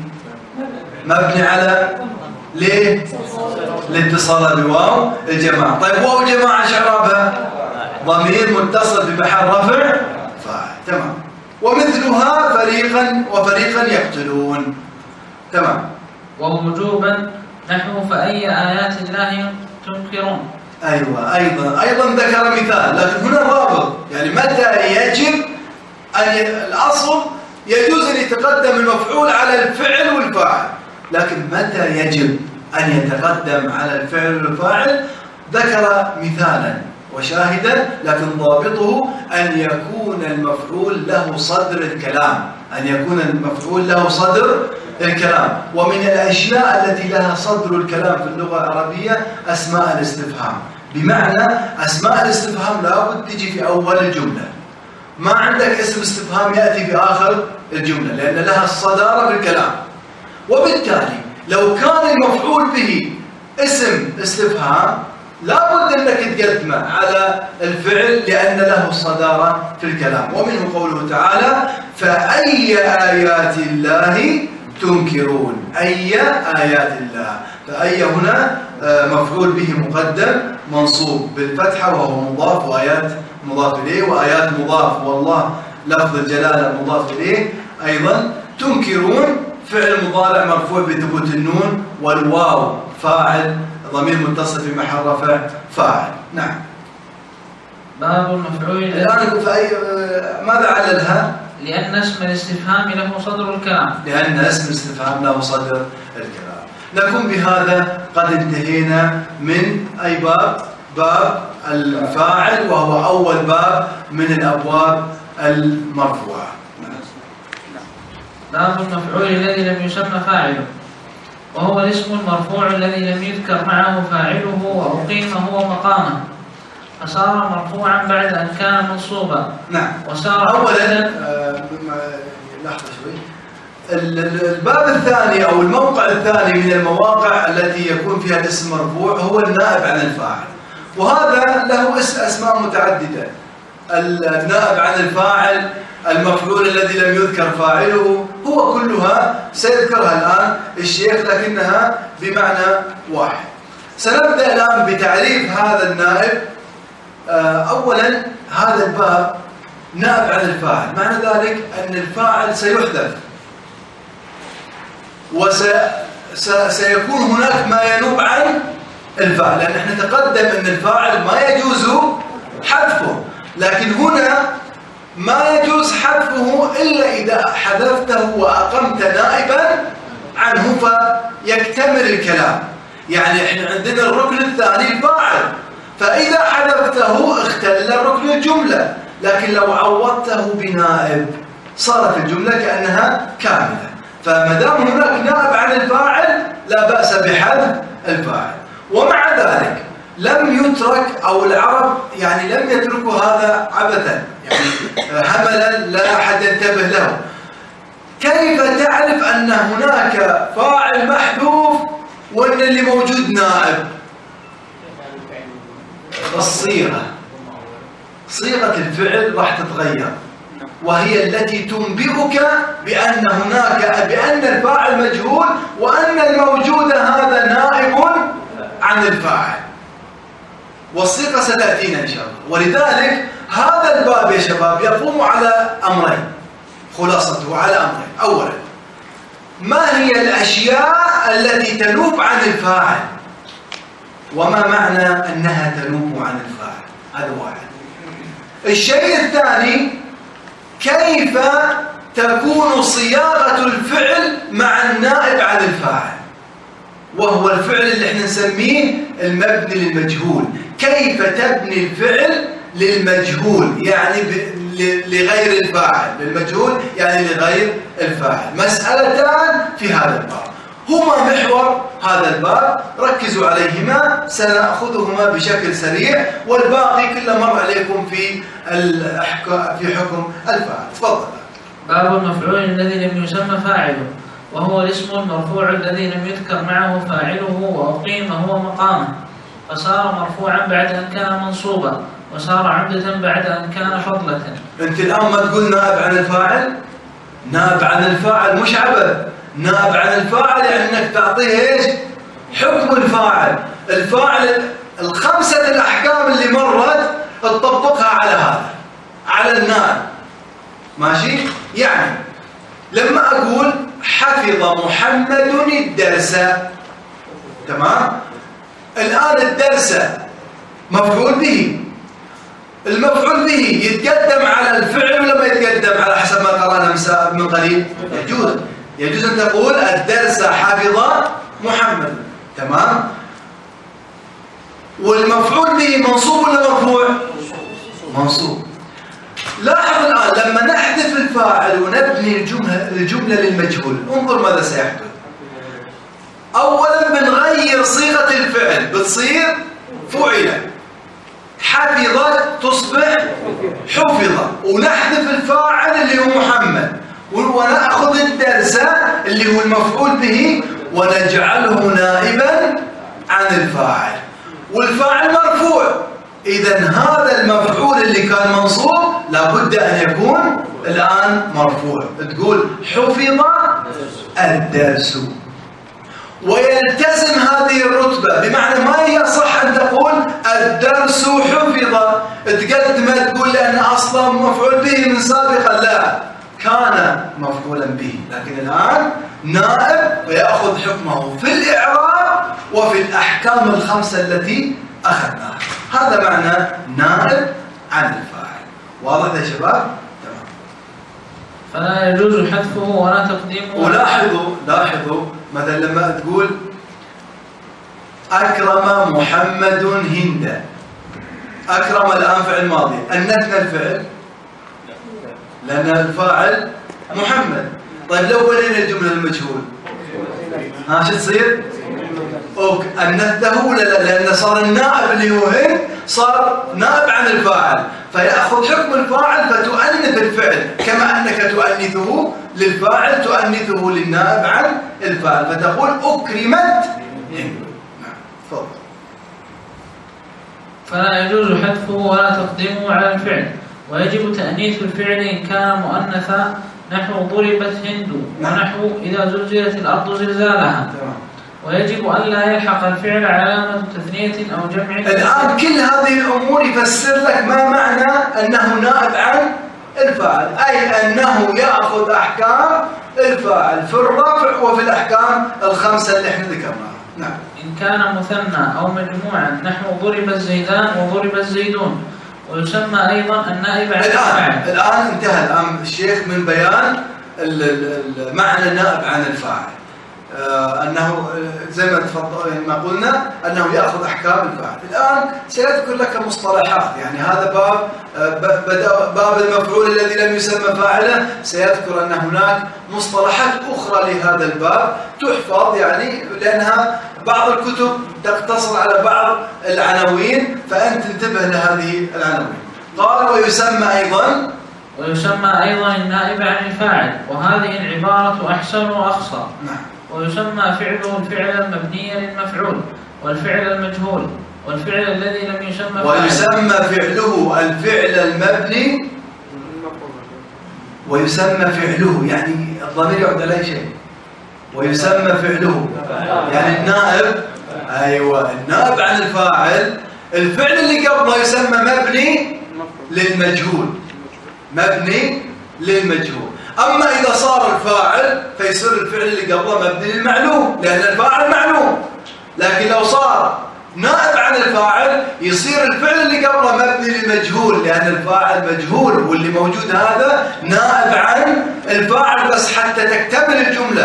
مبني على ليه؟ الاتصال بواو الجماعة. طيب واو الجماعة ايش اعرابها؟ ضمير متصل بمحل رفع فاعل. تمام. ومثلها فريقا وفريقا يقتلون. تمام. ووجوبا نحو فأي آيات الله تنكرون. أيوة أيضا ذكر مثال، لكن هنا رابط، يعني متى يجب أن الأصل يجوز أن يتقدم المفعول على الفعل والفاعل، لكن متى يجب أن يتقدم على الفعل والفاعل ذكر مثالا وشاهدا، لكن ضابطه أن يكون المفعول له صدر الكلام، أن يكون المفعول له صدر الكلام. ومن الأشياء التي لها صدر الكلام في اللغة العربية أسماء الاستفهام، بمعنى أسماء الاستفهام لابد تجي في أول الجملة، ما عندك اسم استفهام يأتي في آخر الجملة، لأن لها الصدارة في الكلام. وبالتالي لو كان المفعول به اسم استفهام لابد أنك تقدمه على الفعل لأن له الصدارة في الكلام. ومنه قوله تعالى فأي آيات الله تنكرون. أي آيات الله، فأي هنا مفعول به مقدم منصوب بالفتحة وهو مضاف، وآيات مضاف إليه، وآيات مضاف والله لفظ الجلالة مضاف إليه أيضا. تنكرون فعل مضارع مرفوع بثبوت النون، والواو فاعل ضمير متصل في محل رفع فاعل. نعم. باب المفعول الآن ماذا عللها؟ لأن اسم الاستفهام له صدر الكلام. لأن اسم الاستفهام له صدر الكلام. نكون بهذا قد انتهينا من أي باب؟ باب الفاعل، وهو أول باب من الأبواب المرفوعة. باب المفعول الذي لم يسمى فاعله، وهو الاسم المرفوع الذي لم يذكر معه فاعله وأقيم هو مقامه، فصار مرفوعا بعد أن كان منصوبا. نعم. وصار أولا لحظة شوي. الباب الثاني أو الموقع الثاني من المواقع التي يكون فيها الاسم مرفوع هو النائب عن الفاعل، وهذا له أسماء متعددة. النائب عن الفاعل، المفعول الذي لم يذكر فاعله، هو كلها سيذكرها الآن الشيخ لكنها بمعنى واحد. سنبدأ الآن بتعريف هذا النائب. أولا هذا الباب نائب عن الفاعل، معنى ذلك أن الفاعل سيحذف، وسيكون هناك ما ينوب عن الفاعل، لأن احنا تقدم أن الفاعل ما يجوز حذفه، لكن هنا ما يجوز حذفه إلا إذا حذفته وأقمت نائبا عنه فيكتمل الكلام. يعني احنا عندنا الركن الثاني الفاعل، فإذا حذفته اختل الركن الجملة، لكن لو عوضته بنائب صارت الجملة كأنها كاملة. فما دام هناك نائب عن الفاعل لا بأس بحذف الفاعل. ومع ذلك لم يترك، أو العرب يعني لم يتركوا هذا عبثا، يعني هملا لا أحد ينتبه له. كيف تعرف أن هناك فاعل محذوف وأن اللي موجود نائب؟ الصيغة، صيغة الفعل راح تتغير، وهي التي تنبئك بأن الفاعل مجهول، وأن الموجود هذا نائب عن الفاعل. والصيغة ستأتينا إن شاء الله. ولذلك هذا الباب يا شباب يقوم على أمرين، خلاصته على أمرين. أولا، ما هي الأشياء التي تنوب عن الفاعل؟ وما معنى أنها تنوب عن الفاعل؟ هذا واحد. الشيء الثاني، كيف تكون صياغة الفعل مع النائب عن الفاعل، وهو الفعل اللي احنا نسميه المبني للمجهول. كيف تبني الفعل للمجهول، يعني لغير الفاعل، للمجهول يعني لغير الفاعل. مسألتان في هذا الباب هما محور هذا الباب، ركزوا عليهما، سنأخذهما بشكل سريع، والباقي كله مر عليكم في حكم الفاعل. تفضل. باب المفعول الذي لم يسمى فاعله، وهو الاسم المرفوع الذي لم يذكر معه فاعله وأقيم هو مقامه، فصار مرفوعا بعد أن كان منصوبا، وصار عمدة بعد أن كان فضلة. أنت الآن ما تقول نائب عن الفاعل؟ نائب عن الفاعل مش عبث، نائب عن الفاعل يعني أنك تعطيه إيش؟ حكم الفاعل. الفاعل الخمسة الأحكام اللي مرت تطبقها على هذا، على النائب. ماشي؟ يعني لما أقول حفظ محمد الدرس، تمام؟ الآن الدرس مفعول به، المفعول به يتقدم على الفعل ولا ما يتقدم على حسب ما قرانا من قليل؟ يجوز أن تقول الدرس حفظ محمد، تمام؟ والمفعول به منصوب ولا مرفوع؟ منصوب. لاحظ الآن لما نحذف الفاعل ونبني الجملة للمجهول، انظر ماذا سيحدث. أولا بنغير صيغة الفعل، بتصير فعل. حفظ تصبح حفظ، ونحذف الفاعل اللي هو محمد، ونأخذ الدرس اللي هو المفعول به ونجعله نائبا عن الفاعل، والفاعل مرفوع. إذا هذا المفعول اللي كان منصوب لابد أن يكون الآن مرفوع. تقول حفظ الدرس. ويلتزم هذه الرتبة، بمعنى ما يصح أن تقول الدرس حفظ تقدم تقول لأن أصلا مفعول به من سابقا، لا، كان مفعولا به لكن الآن نائب ويأخذ حكمه في الإعراب وفي الأحكام الخمسة التي أخذناها. هذا معنى نائب عن الفاعل. واضح يا شباب؟ تمام. فلا يجوز حذفه ولا تقديمه. ولاحظوا مثلا لما تقول أكرم محمد هندا، أكرم الآن فعل ماضي، أنثنا الفعل لأن الفاعل محمد. طيب لو بنينا الجملة المجهول شو تصير؟ أنثته ولا لا؟ لأن صار النائب اللي هو هند صار نائب عن الفاعل، فيأخذ حكم الفاعل فتؤنث الفعل، كما أنك تؤنثه للفاعل تؤنثه للنائب عن الفاعل، فتقول أكرمت هند. نعم تفضل. فلا يجوز حذفه ولا تقديمه على الفعل، ويجب تأنيث الفعل إن كان مؤنثا، نحو ضربت هند، ونحو إذا زلزلت الأرض زلزالها. ويجب ألا يلحق الفعل علامة تثنية أو جمع. الآن كل هذه الأمور يفسر لك ما معنى أنه نائب عن الفاعل، أي أنه يأخذ أحكام الفاعل في الرفع وفي الأحكام الخمسة اللي احنا ذكرناها. نعم. إن كان مثنى أو مجموعا، نحو ضرب الزيدان وضرب الزيدون، ويسمى أيضا النائب عن الفاعل. الآن انتهى الآن الشيخ من بيان معنى النائب عن الفاعل، أنه زي ما قلنا أنه يأخذ أحكام الفاعل. الآن سيذكر لك مصطلحات، يعني هذا باب المفعول الذي لم يسمى فاعله، سيذكر أن هناك مصطلحات أخرى لهذا الباب تحفظ، يعني لأنها بعض الكتب تقتصر على بعض العناوين، فأنت انتبه لهذه العناوين. قال ويسمى أيضا النائب عن الفاعل، وهذه العبارة أحسن وأخصر. نعم. ويسمى فعله الفعل المبني للمفعول، والفعل المجهول، والفعل الذي لم يسمى فاعل. ويسمى فعله الفعل المبني، ويسمى فعله يعني الضمير يعود على أي شيء، ويسمى فعله يعني النائب، أيوة النائب عن الفاعل، الفعل اللي قبله يسمى مبني للمجهول، مبني للمجهول. أما إذا صار الفاعل فيصير الفعل اللي قبله مبني للمعلوم، لأن الفاعل معلوم. لكن لو صار نائب عن الفاعل يصير الفعل اللي قبله مبني للمجهول، لأن الفاعل مجهول، واللي موجود هذا نائب عن الفاعل بس حتى تكتمل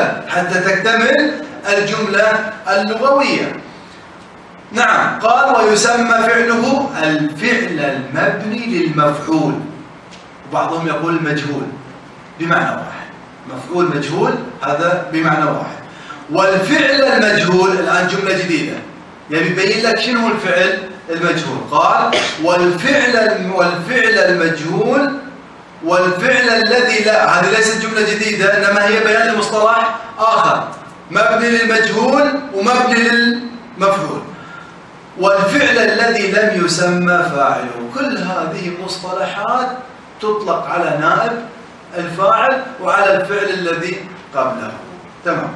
الجملة اللغوية. نعم. قال ويسمى فعله الفعل المبني للمفعول، وبعضهم يقول المجهول بمعنى واحد، مفعول مجهول هذا بمعنى واحد. والفعل المجهول الآن جملة جديدة، يعني يبين لك شنو الفعل المجهول. قال والفعل المجهول والفعل الذي لا، هذه ليست جملة جديدة إنما هي بيان لمصطلح آخر، مبني للمجهول ومبني للمفعول. والفعل الذي لم يسمى فاعله، كل هذه مصطلحات تطلق على نائب الفاعل وعلى الفعل الذي قبله. تمام.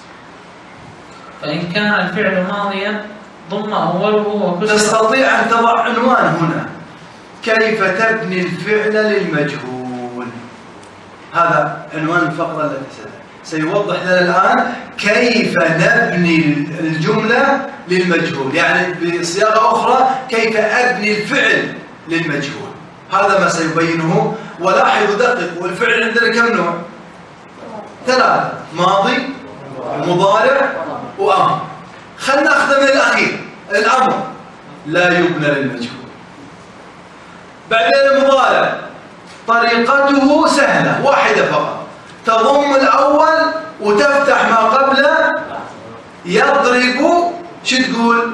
فإن كان الفعل ماضيا ضم أوله وكسر. تستطيع أن تضع عنوان هنا، كيف تبني الفعل للمجهول. هذا عنوان الفقرة التي سيوضح لنا الآن كيف نبني الجملة للمجهول، يعني بصياغة أخرى كيف أبني الفعل للمجهول. هذا ما سيبينه. ولاحظوا دققوا، الفعل عندنا كم نوع؟ 3: ماضي ومضارع وأمر. خلنا ناخذ من الأخير، الأمر لا يبنى للمجهول. بعدين المضارع طريقته سهلة واحدة فقط، تضم الأول وتفتح ما قبله. يضرب شو تقول؟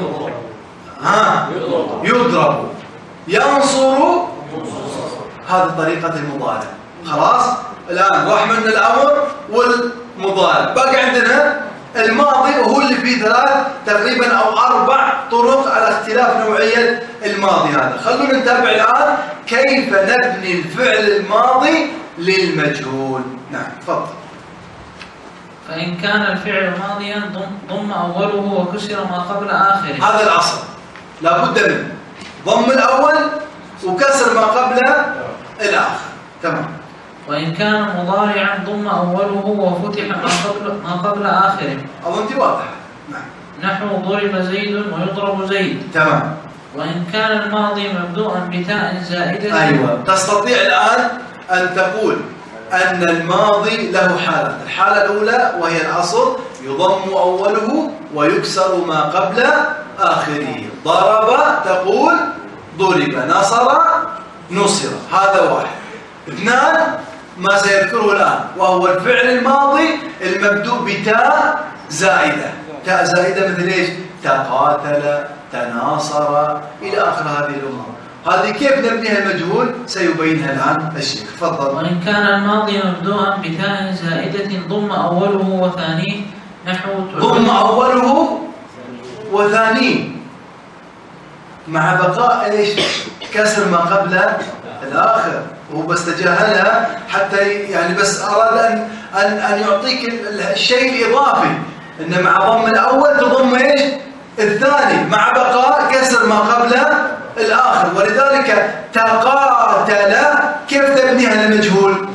يضرب. ينصر، هذه طريقة المضارع. خلاص الآن راح من الأمر والمضارع، باقي عندنا الماضي وهو اللي فيه 3 تقريبا أو 4 طرق على اختلاف نوعية الماضي هذا. خلونا نتابع الآن كيف نبني الفعل الماضي للمجهول. نعم تفضل. فإن كان الفعل ماضيا ضم أوله وكسر ما قبل آخره. هذا الأصل لا بد منه، ضم الأول وكسر ما قبل الآخر. تمام. وإن كان مضارعا ضم أوله وفتح ما قبل آخره. أظن واضح. نعم. نحو ضرب زيد ويضرب زيد. تمام. وإن كان الماضي مبدوءا بتاء زائدة. أيوة، تستطيع الآن أن تقول أن الماضي له حالة. الحالة الأولى وهي الأصل يضم أوله ويكسر ما قبل آخره. ضرب تقول ضرب، نصر نصر، هذا واحد. اثنان ما سيذكره الآن وهو الفعل الماضي المبدوء بتاء زائدة. تاء زائدة مثل إيش؟ تقاتل، تناصر، إلى آخر هذه الأمور. هذه كيف نبنيها المجهول سيبينها الآن الشيخ. تفضل. وإن كان الماضي مبدوءا بتاء زائدة ضم أوله وثانيه. نحو ضم أوله وثانيه مع بقاء إيش؟ كسر ما قبل الآخر. هو بس تجاهلها حتى يعني بس أراد أن يعطيك الشيء الإضافي، إن مع ضم الأول تضم إيش؟ الثاني مع بقاء كسر ما قبل الآخر. ولذلك تقاتل كيف تبنيها المجهول؟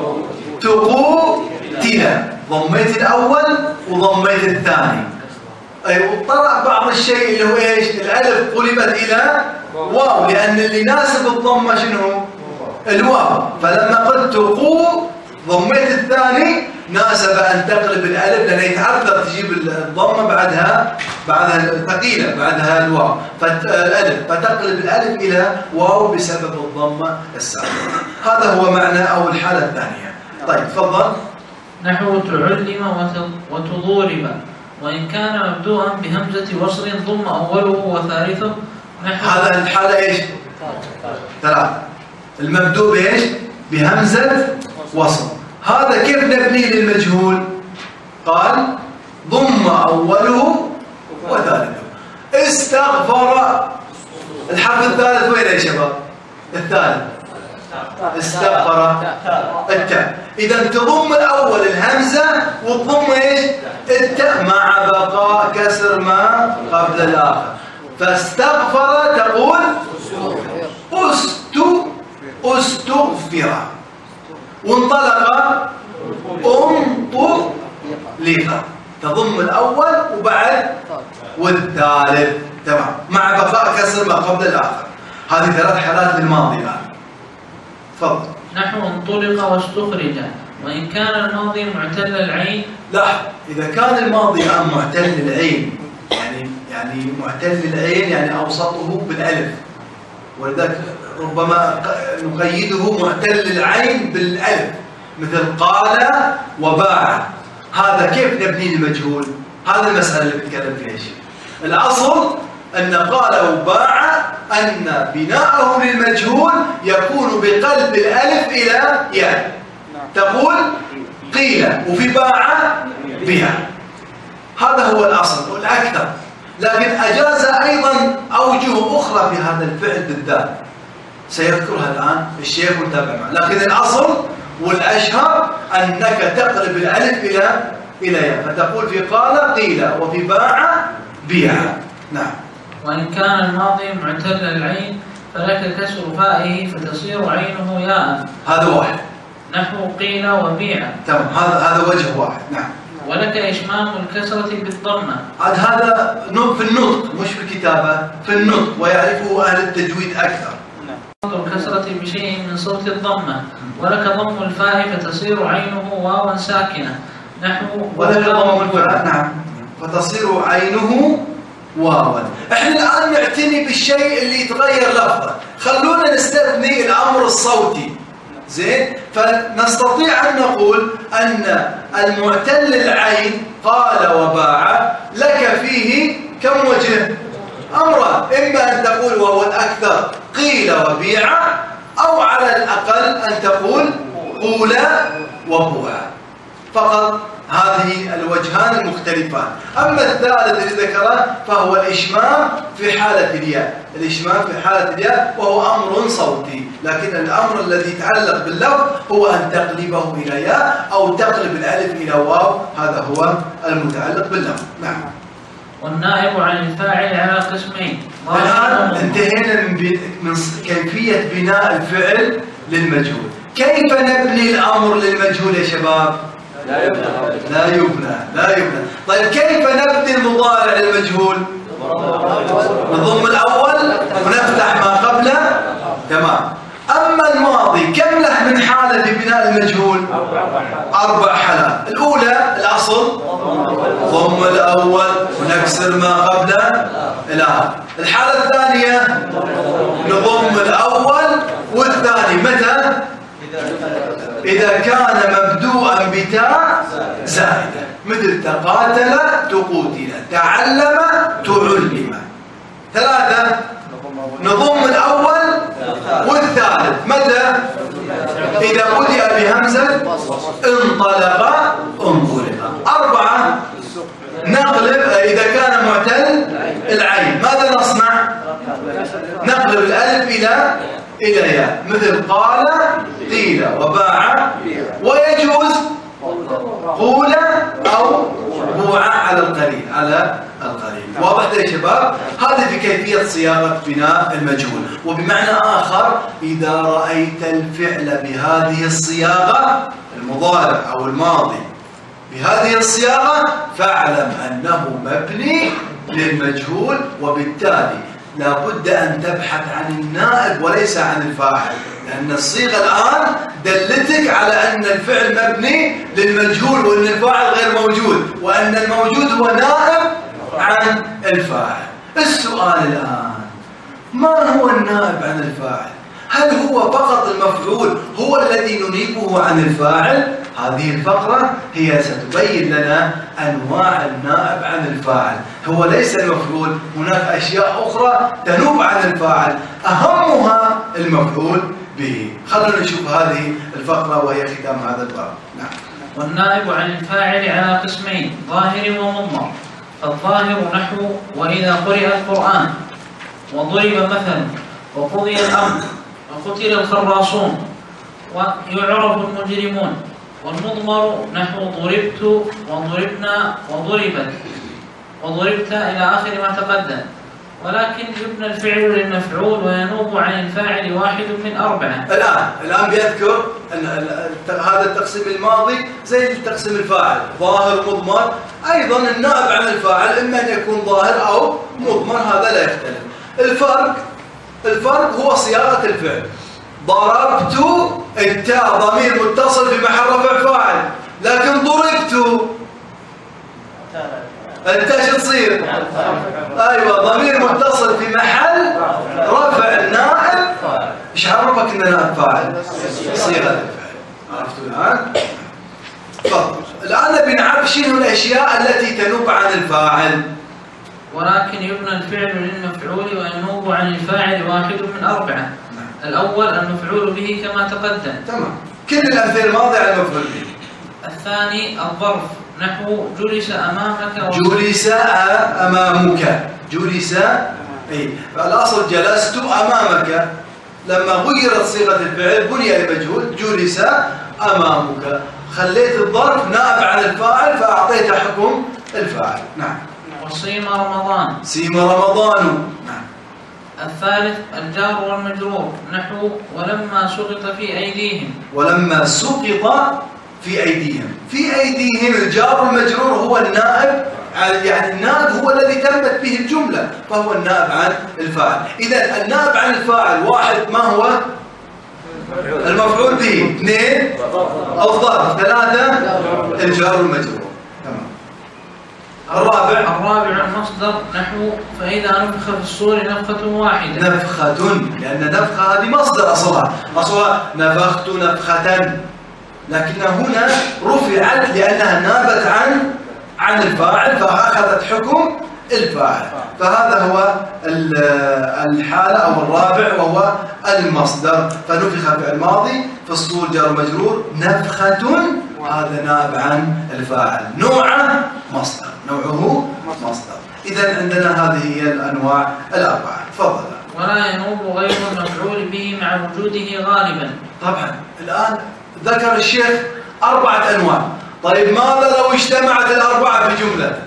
تقوتل، ضميت الأول وضميت الثاني. أيوة، طرأ بعض الشيء اللي هو إيش؟ الألف قلبت إلى واو، لأن اللي ناسب الضمة شنو؟ الواو. فلما قلت تقو ضميت الثاني ناسب أن تقلب الألف، لأن يتعذر تجيب الضمة بعدها ثقيلة بعدها الواو الألف، فتقلب الألف إلى واو بسبب الضمة السابقة. هذا هو معنى أو الحالة الثانية. طيب تفضل. نحو تعلم وتضورب. وإن كان مبدوءا بهمزة وصل ضم أوله وثالثه. هذا الحالة إيش؟ ثلاثة. المبدوء بإيش؟ بهمزة وصل. هذا كيف نبني للمجهول؟ قال ضم أوله وثالثه. استغفر، الحرف الثالث وين يا شباب؟ الثالث. استغفر التاء. إذا تضم الأول الهمزة وتضم إيش؟ التاء مع بقاء كسر ما قبل الآخر. فاستغفر تقول استغفر. وانطلق انطلق، تضم الأول وبعد والثالث. تمام، مع بقاء كسر ما قبل الآخر. هذه ثلاث حالات للماضي الآن. تفضل. نحو انطلق واستخرج. وإن كان الماضي معتل العين. لا، إذا كان الماضي الآن معتل العين، يعني معتل العين يعني أوسطه بالألف، ولذلك ربما نقيده معتل العين بالألف، مثل قال وباع. هذا كيف نبني المجهول؟ هذه المسألة اللي بنتكلم فيها شيء. الأصل أن قال وباع أن بناءه للمجهول يكون بقلب الألف إلى ياء. تقول قيل وفي باع بها. هذا هو الأصل والأكثر، لكن أجاز أيضا أوجه أخرى في هذا الفعل بالذات سيذكرها الآن الشيخ ونتابع معه. لكن الأصل والأشهر أنك تقلب الألف إلى ياء، فتقول في قال قيل وفي باع بيع. نعم. وإن كان الماضي معتل العين فلك كسر فائه فتصير عينه ياء. هذا واحد. نحو قيل وبيع. تمام، هذا وجه واحد. نعم. ولك إشمام الكسرة بالضمة. هذا في النطق مش في الكتابة، في النطق، ويعرفه أهل التجويد أكثر. الكسرة بشيء من صوت الضمة. ولك ضم الفاء فتصير عينه واوا ساكنة. نحو ولك ضم الفاء. نعم، فتصير عينه واوا. احنا الآن نعتني بالشيء اللي يتغير لفظه. خلونا نستثني الأمر الصوتي. زين، فنستطيع أن نقول أن المعتل العين قال وباع لك فيه كم وجه؟ أمران، إما أن تقول وهو الأكثر قيل وبيع، أو على الأقل أن تقول قول وبوع. فقط هذه الوجهان المختلفان. أما الثالث اللي ذكره فهو الإشمام في حالة الياء. الإشمام في حالة الياء وهو أمر صوتي. لكن الأمر الذي يتعلق باللفظ هو أن تقلبه إلى ياء أو تقلب الألف إلى واو، هذا هو المتعلق باللفظ. نعم. والنائب عن الفاعل على قسمين. الآن انتهينا من كيفية بناء الفعل للمجهول. كيف نبني الأمر للمجهول يا شباب؟ لا يبنى. طيب كيف نبني المضارع للمجهول؟ نضم الأول ونفتح ما قبله. تمام. أما الماضي كم له من حالة في بناء المجهول؟ 4 حالات. الأولى الأصل ضم الأول ونكسر ما قبله الآخر. الحالة الثانية نضم الأول والثاني. متى؟ إذا كان مبدوءا بتاء زائدة، مثل تقاتل تقوتل، تعلم تعلم. 3 نضم الأول والثالث. متى؟ إذا بدأ بهمزة انطلق انطلق. 4 نقلب إذا كان معتل العين. ماذا نصنع؟ نقلب الألف إلى ياء، مثل قال قيل وباع. ويجوز قول أو بوع على القليل واضح يا شباب؟ هذه في كيفية صياغة بناء المجهول. وبمعنى آخر إذا رأيت الفعل بهذه الصياغة، المضارع أو الماضي بهذه الصياغة، فاعلم أنه مبني للمجهول، وبالتالي لا بد أن تبحث عن النائب وليس عن الفاعل، لأن الصيغة الآن دلتك على أن الفعل مبني للمجهول وأن الفاعل غير موجود، وأن الموجود هو نائب عن الفاعل. السؤال الآن، ما هو النائب عن الفاعل؟ هل هو فقط المفعول هو الذي ننيبه عن الفاعل؟ هذه الفقرة هي ستبين لنا أنواع النائب عن الفاعل. هو ليس المفعول، هناك أشياء أخرى تنوب عن الفاعل، أهمها المفعول به. خلونا نشوف هذه الفقرة وهي ختام هذا الباب. نعم. والنائب عن الفاعل على قسمين، ظاهر ومضمر. فالظاهر نحو وإذا قرئ القرآن، وضرب مثل، وقضي الأمر، وقتل الخراصون، ويعرف المجرمون. والمضمر نحو ضربت وضربنا وضربت إلى آخر ما تقدم. ولكن يبنى الفعل للمفعول وينوب عن الفاعل واحد من 4. الآن بيذكر أن هذا التقسيم الماضي زي التقسيم الفاعل، ظاهر مضمر. أيضا النائب عن الفاعل إما أن يكون ظاهر أو مضمر، هذا لا يختلف. الفرق هو صياغة الفعل. ضربت التاء ضمير متصل في محل رفع فاعل، لكن ضربت التاء شو تصير؟ ايوه، ضمير متصل في محل رفع نائب. ايش عرفك ان نائب فاعل؟ صيغه الفعل. عرفتوا الان؟ تفضل. الان نبي نعرف شنو الاشياء التي تنوب عن الفاعل. ولكن يبنى الفعل للمفعول وينوب عن الفاعل واحد من 4. الأول المفعول به كما تقدم. تمام. كل الأمثلة الماضية على المفعول به. الثاني الظرف نحو جلس أمامك جلس. أي فالأصل جلست أمامك. لما غيرت صيغة الفعل بني المجهول جلس أمامك. خليت الظرف نائب عن الفاعل فأعطيت حكم الفاعل. نعم. وصيم رمضان. صيم رمضان. نعم. الثالث الجار والمجرور نحو ولما سقط في أيديهم. ولما سقط في أيديهم. في أيديهم الجار والمجرور هو النائب، يعني النائب هو الذي تمت به الجملة، فهو النائب عن الفاعل. إذا النائب عن الفاعل واحد ما هو؟ المفعول به. 2 الظرف. 3 الجار والمجرور. الرابع المصدر نحو فإذا نفخ في الصور نفخة واحدة. نفخة، لأن نفخة هذه مصدر أصلها نفخت نفخة، لكنها هنا رفعت لأنها نابت عن الفاعل فأخذت حكم الفاعل. فهذا هو الحالة أو الرابع وهو المصدر. فنفخ في الماضي في الصور جار مجرور، نفخة هذا نائب عن الفاعل، نوعه مصدر. إذن عندنا هذه هي الأنواع 4. تفضل. ولا ينوب غير المفعول به مع وجوده غالبا. طبعا الآن ذكر الشيخ 4 أنواع. طيب ماذا لو اجتمعت الأربعة في جملة؟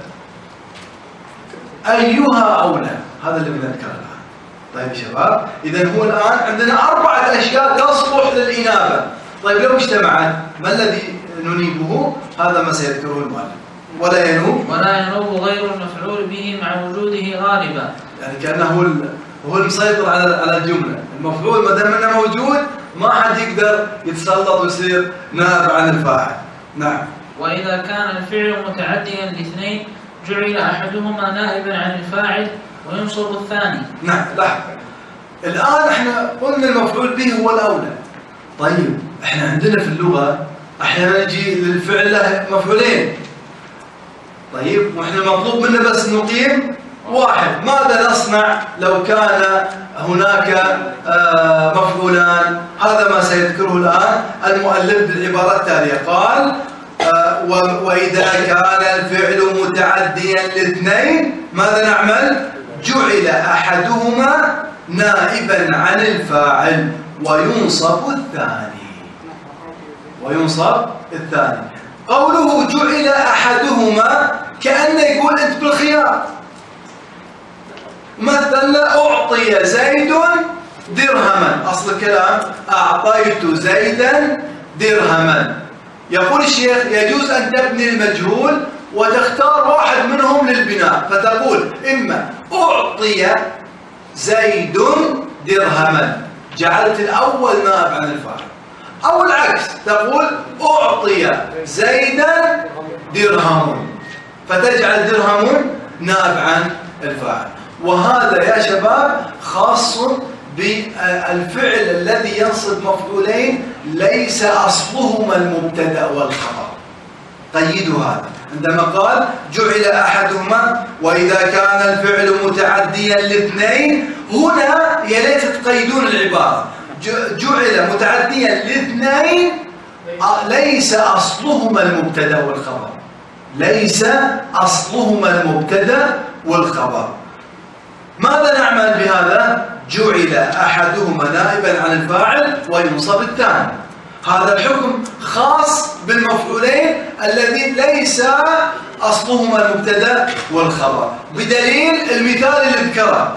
أيها أولى؟ هذا اللي بنذكره الآن. طيب يا شباب، إذا هو الآن عندنا 4 أشياء تصلح للإنابة. طيب لو اجتمعت ما الذي ننيبه؟ هذا ما سيذكره المؤلف. ولا ينوب غير المفعول به مع وجوده غالبا، يعني كأنه هو المسيطر على الجملة. المفعول ما دام انه موجود ما حد يقدر يتسلط ويصير نائب عن الفاعل. نعم. وإذا كان الفعل متعديا لاثنين جعل أحدهما نائبا عن الفاعل وينصب الثاني. نعم. لحظة، الآن احنا قلنا المفعول به هو الأولى. طيب احنا عندنا في اللغة احيانا نجي للفعل له مفعولين. طيب واحنا مطلوب منا بس نقيم واحد. ماذا نصنع لو كان هناك مفعولان؟ هذا ما سيذكره الآن المؤلف بالعبارة التالية. قال وإذا كان الفعل متعديا لاثنين ماذا نعمل؟ جعل أحدهما نائبا عن الفاعل وينصب الثاني. قوله جعل أحدهما كأنه يقول أنت بالخيار. مثلا أعطي زيد درهما، أصل الكلام أعطيت زيدا درهما. يقول الشيخ يجوز أن تبني المجهول وتختار واحد منهم للبناء، فتقول إما أعطي زيد درهما، جعلت الأول نائب عن الفاعل، أو العكس تقول أعطي زيدا درهم، فتجعل درهم نائب عن الفاعل. وهذا يا شباب خاص بالفعل الذي ينصب مفعولين ليس أصلهما المبتدأ والخبر. قيدوا هذا عندما قال جعل أحدهما وإذا كان الفعل متعديا لاثنين. هنا يا ليت تقيدون العبارة. جعل متعديا لاثنين ليس أصلهما المبتدأ والخبر، ليس أصلهما المبتدأ والخبر. ماذا نعمل بهذا؟ جعل أحدهما نائبا عن الفاعل وينصب الثاني. هذا الحكم خاص بالمفعولين الذين ليس أصلهما المبتدأ والخبر، بدليل المثال اللي ذكره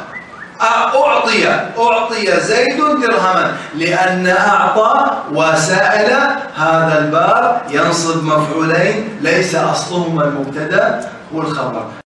أعطي زيد درهما، لأن أعطى وسأل هذا الباب ينصب مفعولين ليس أصلهما المبتدأ والخبر.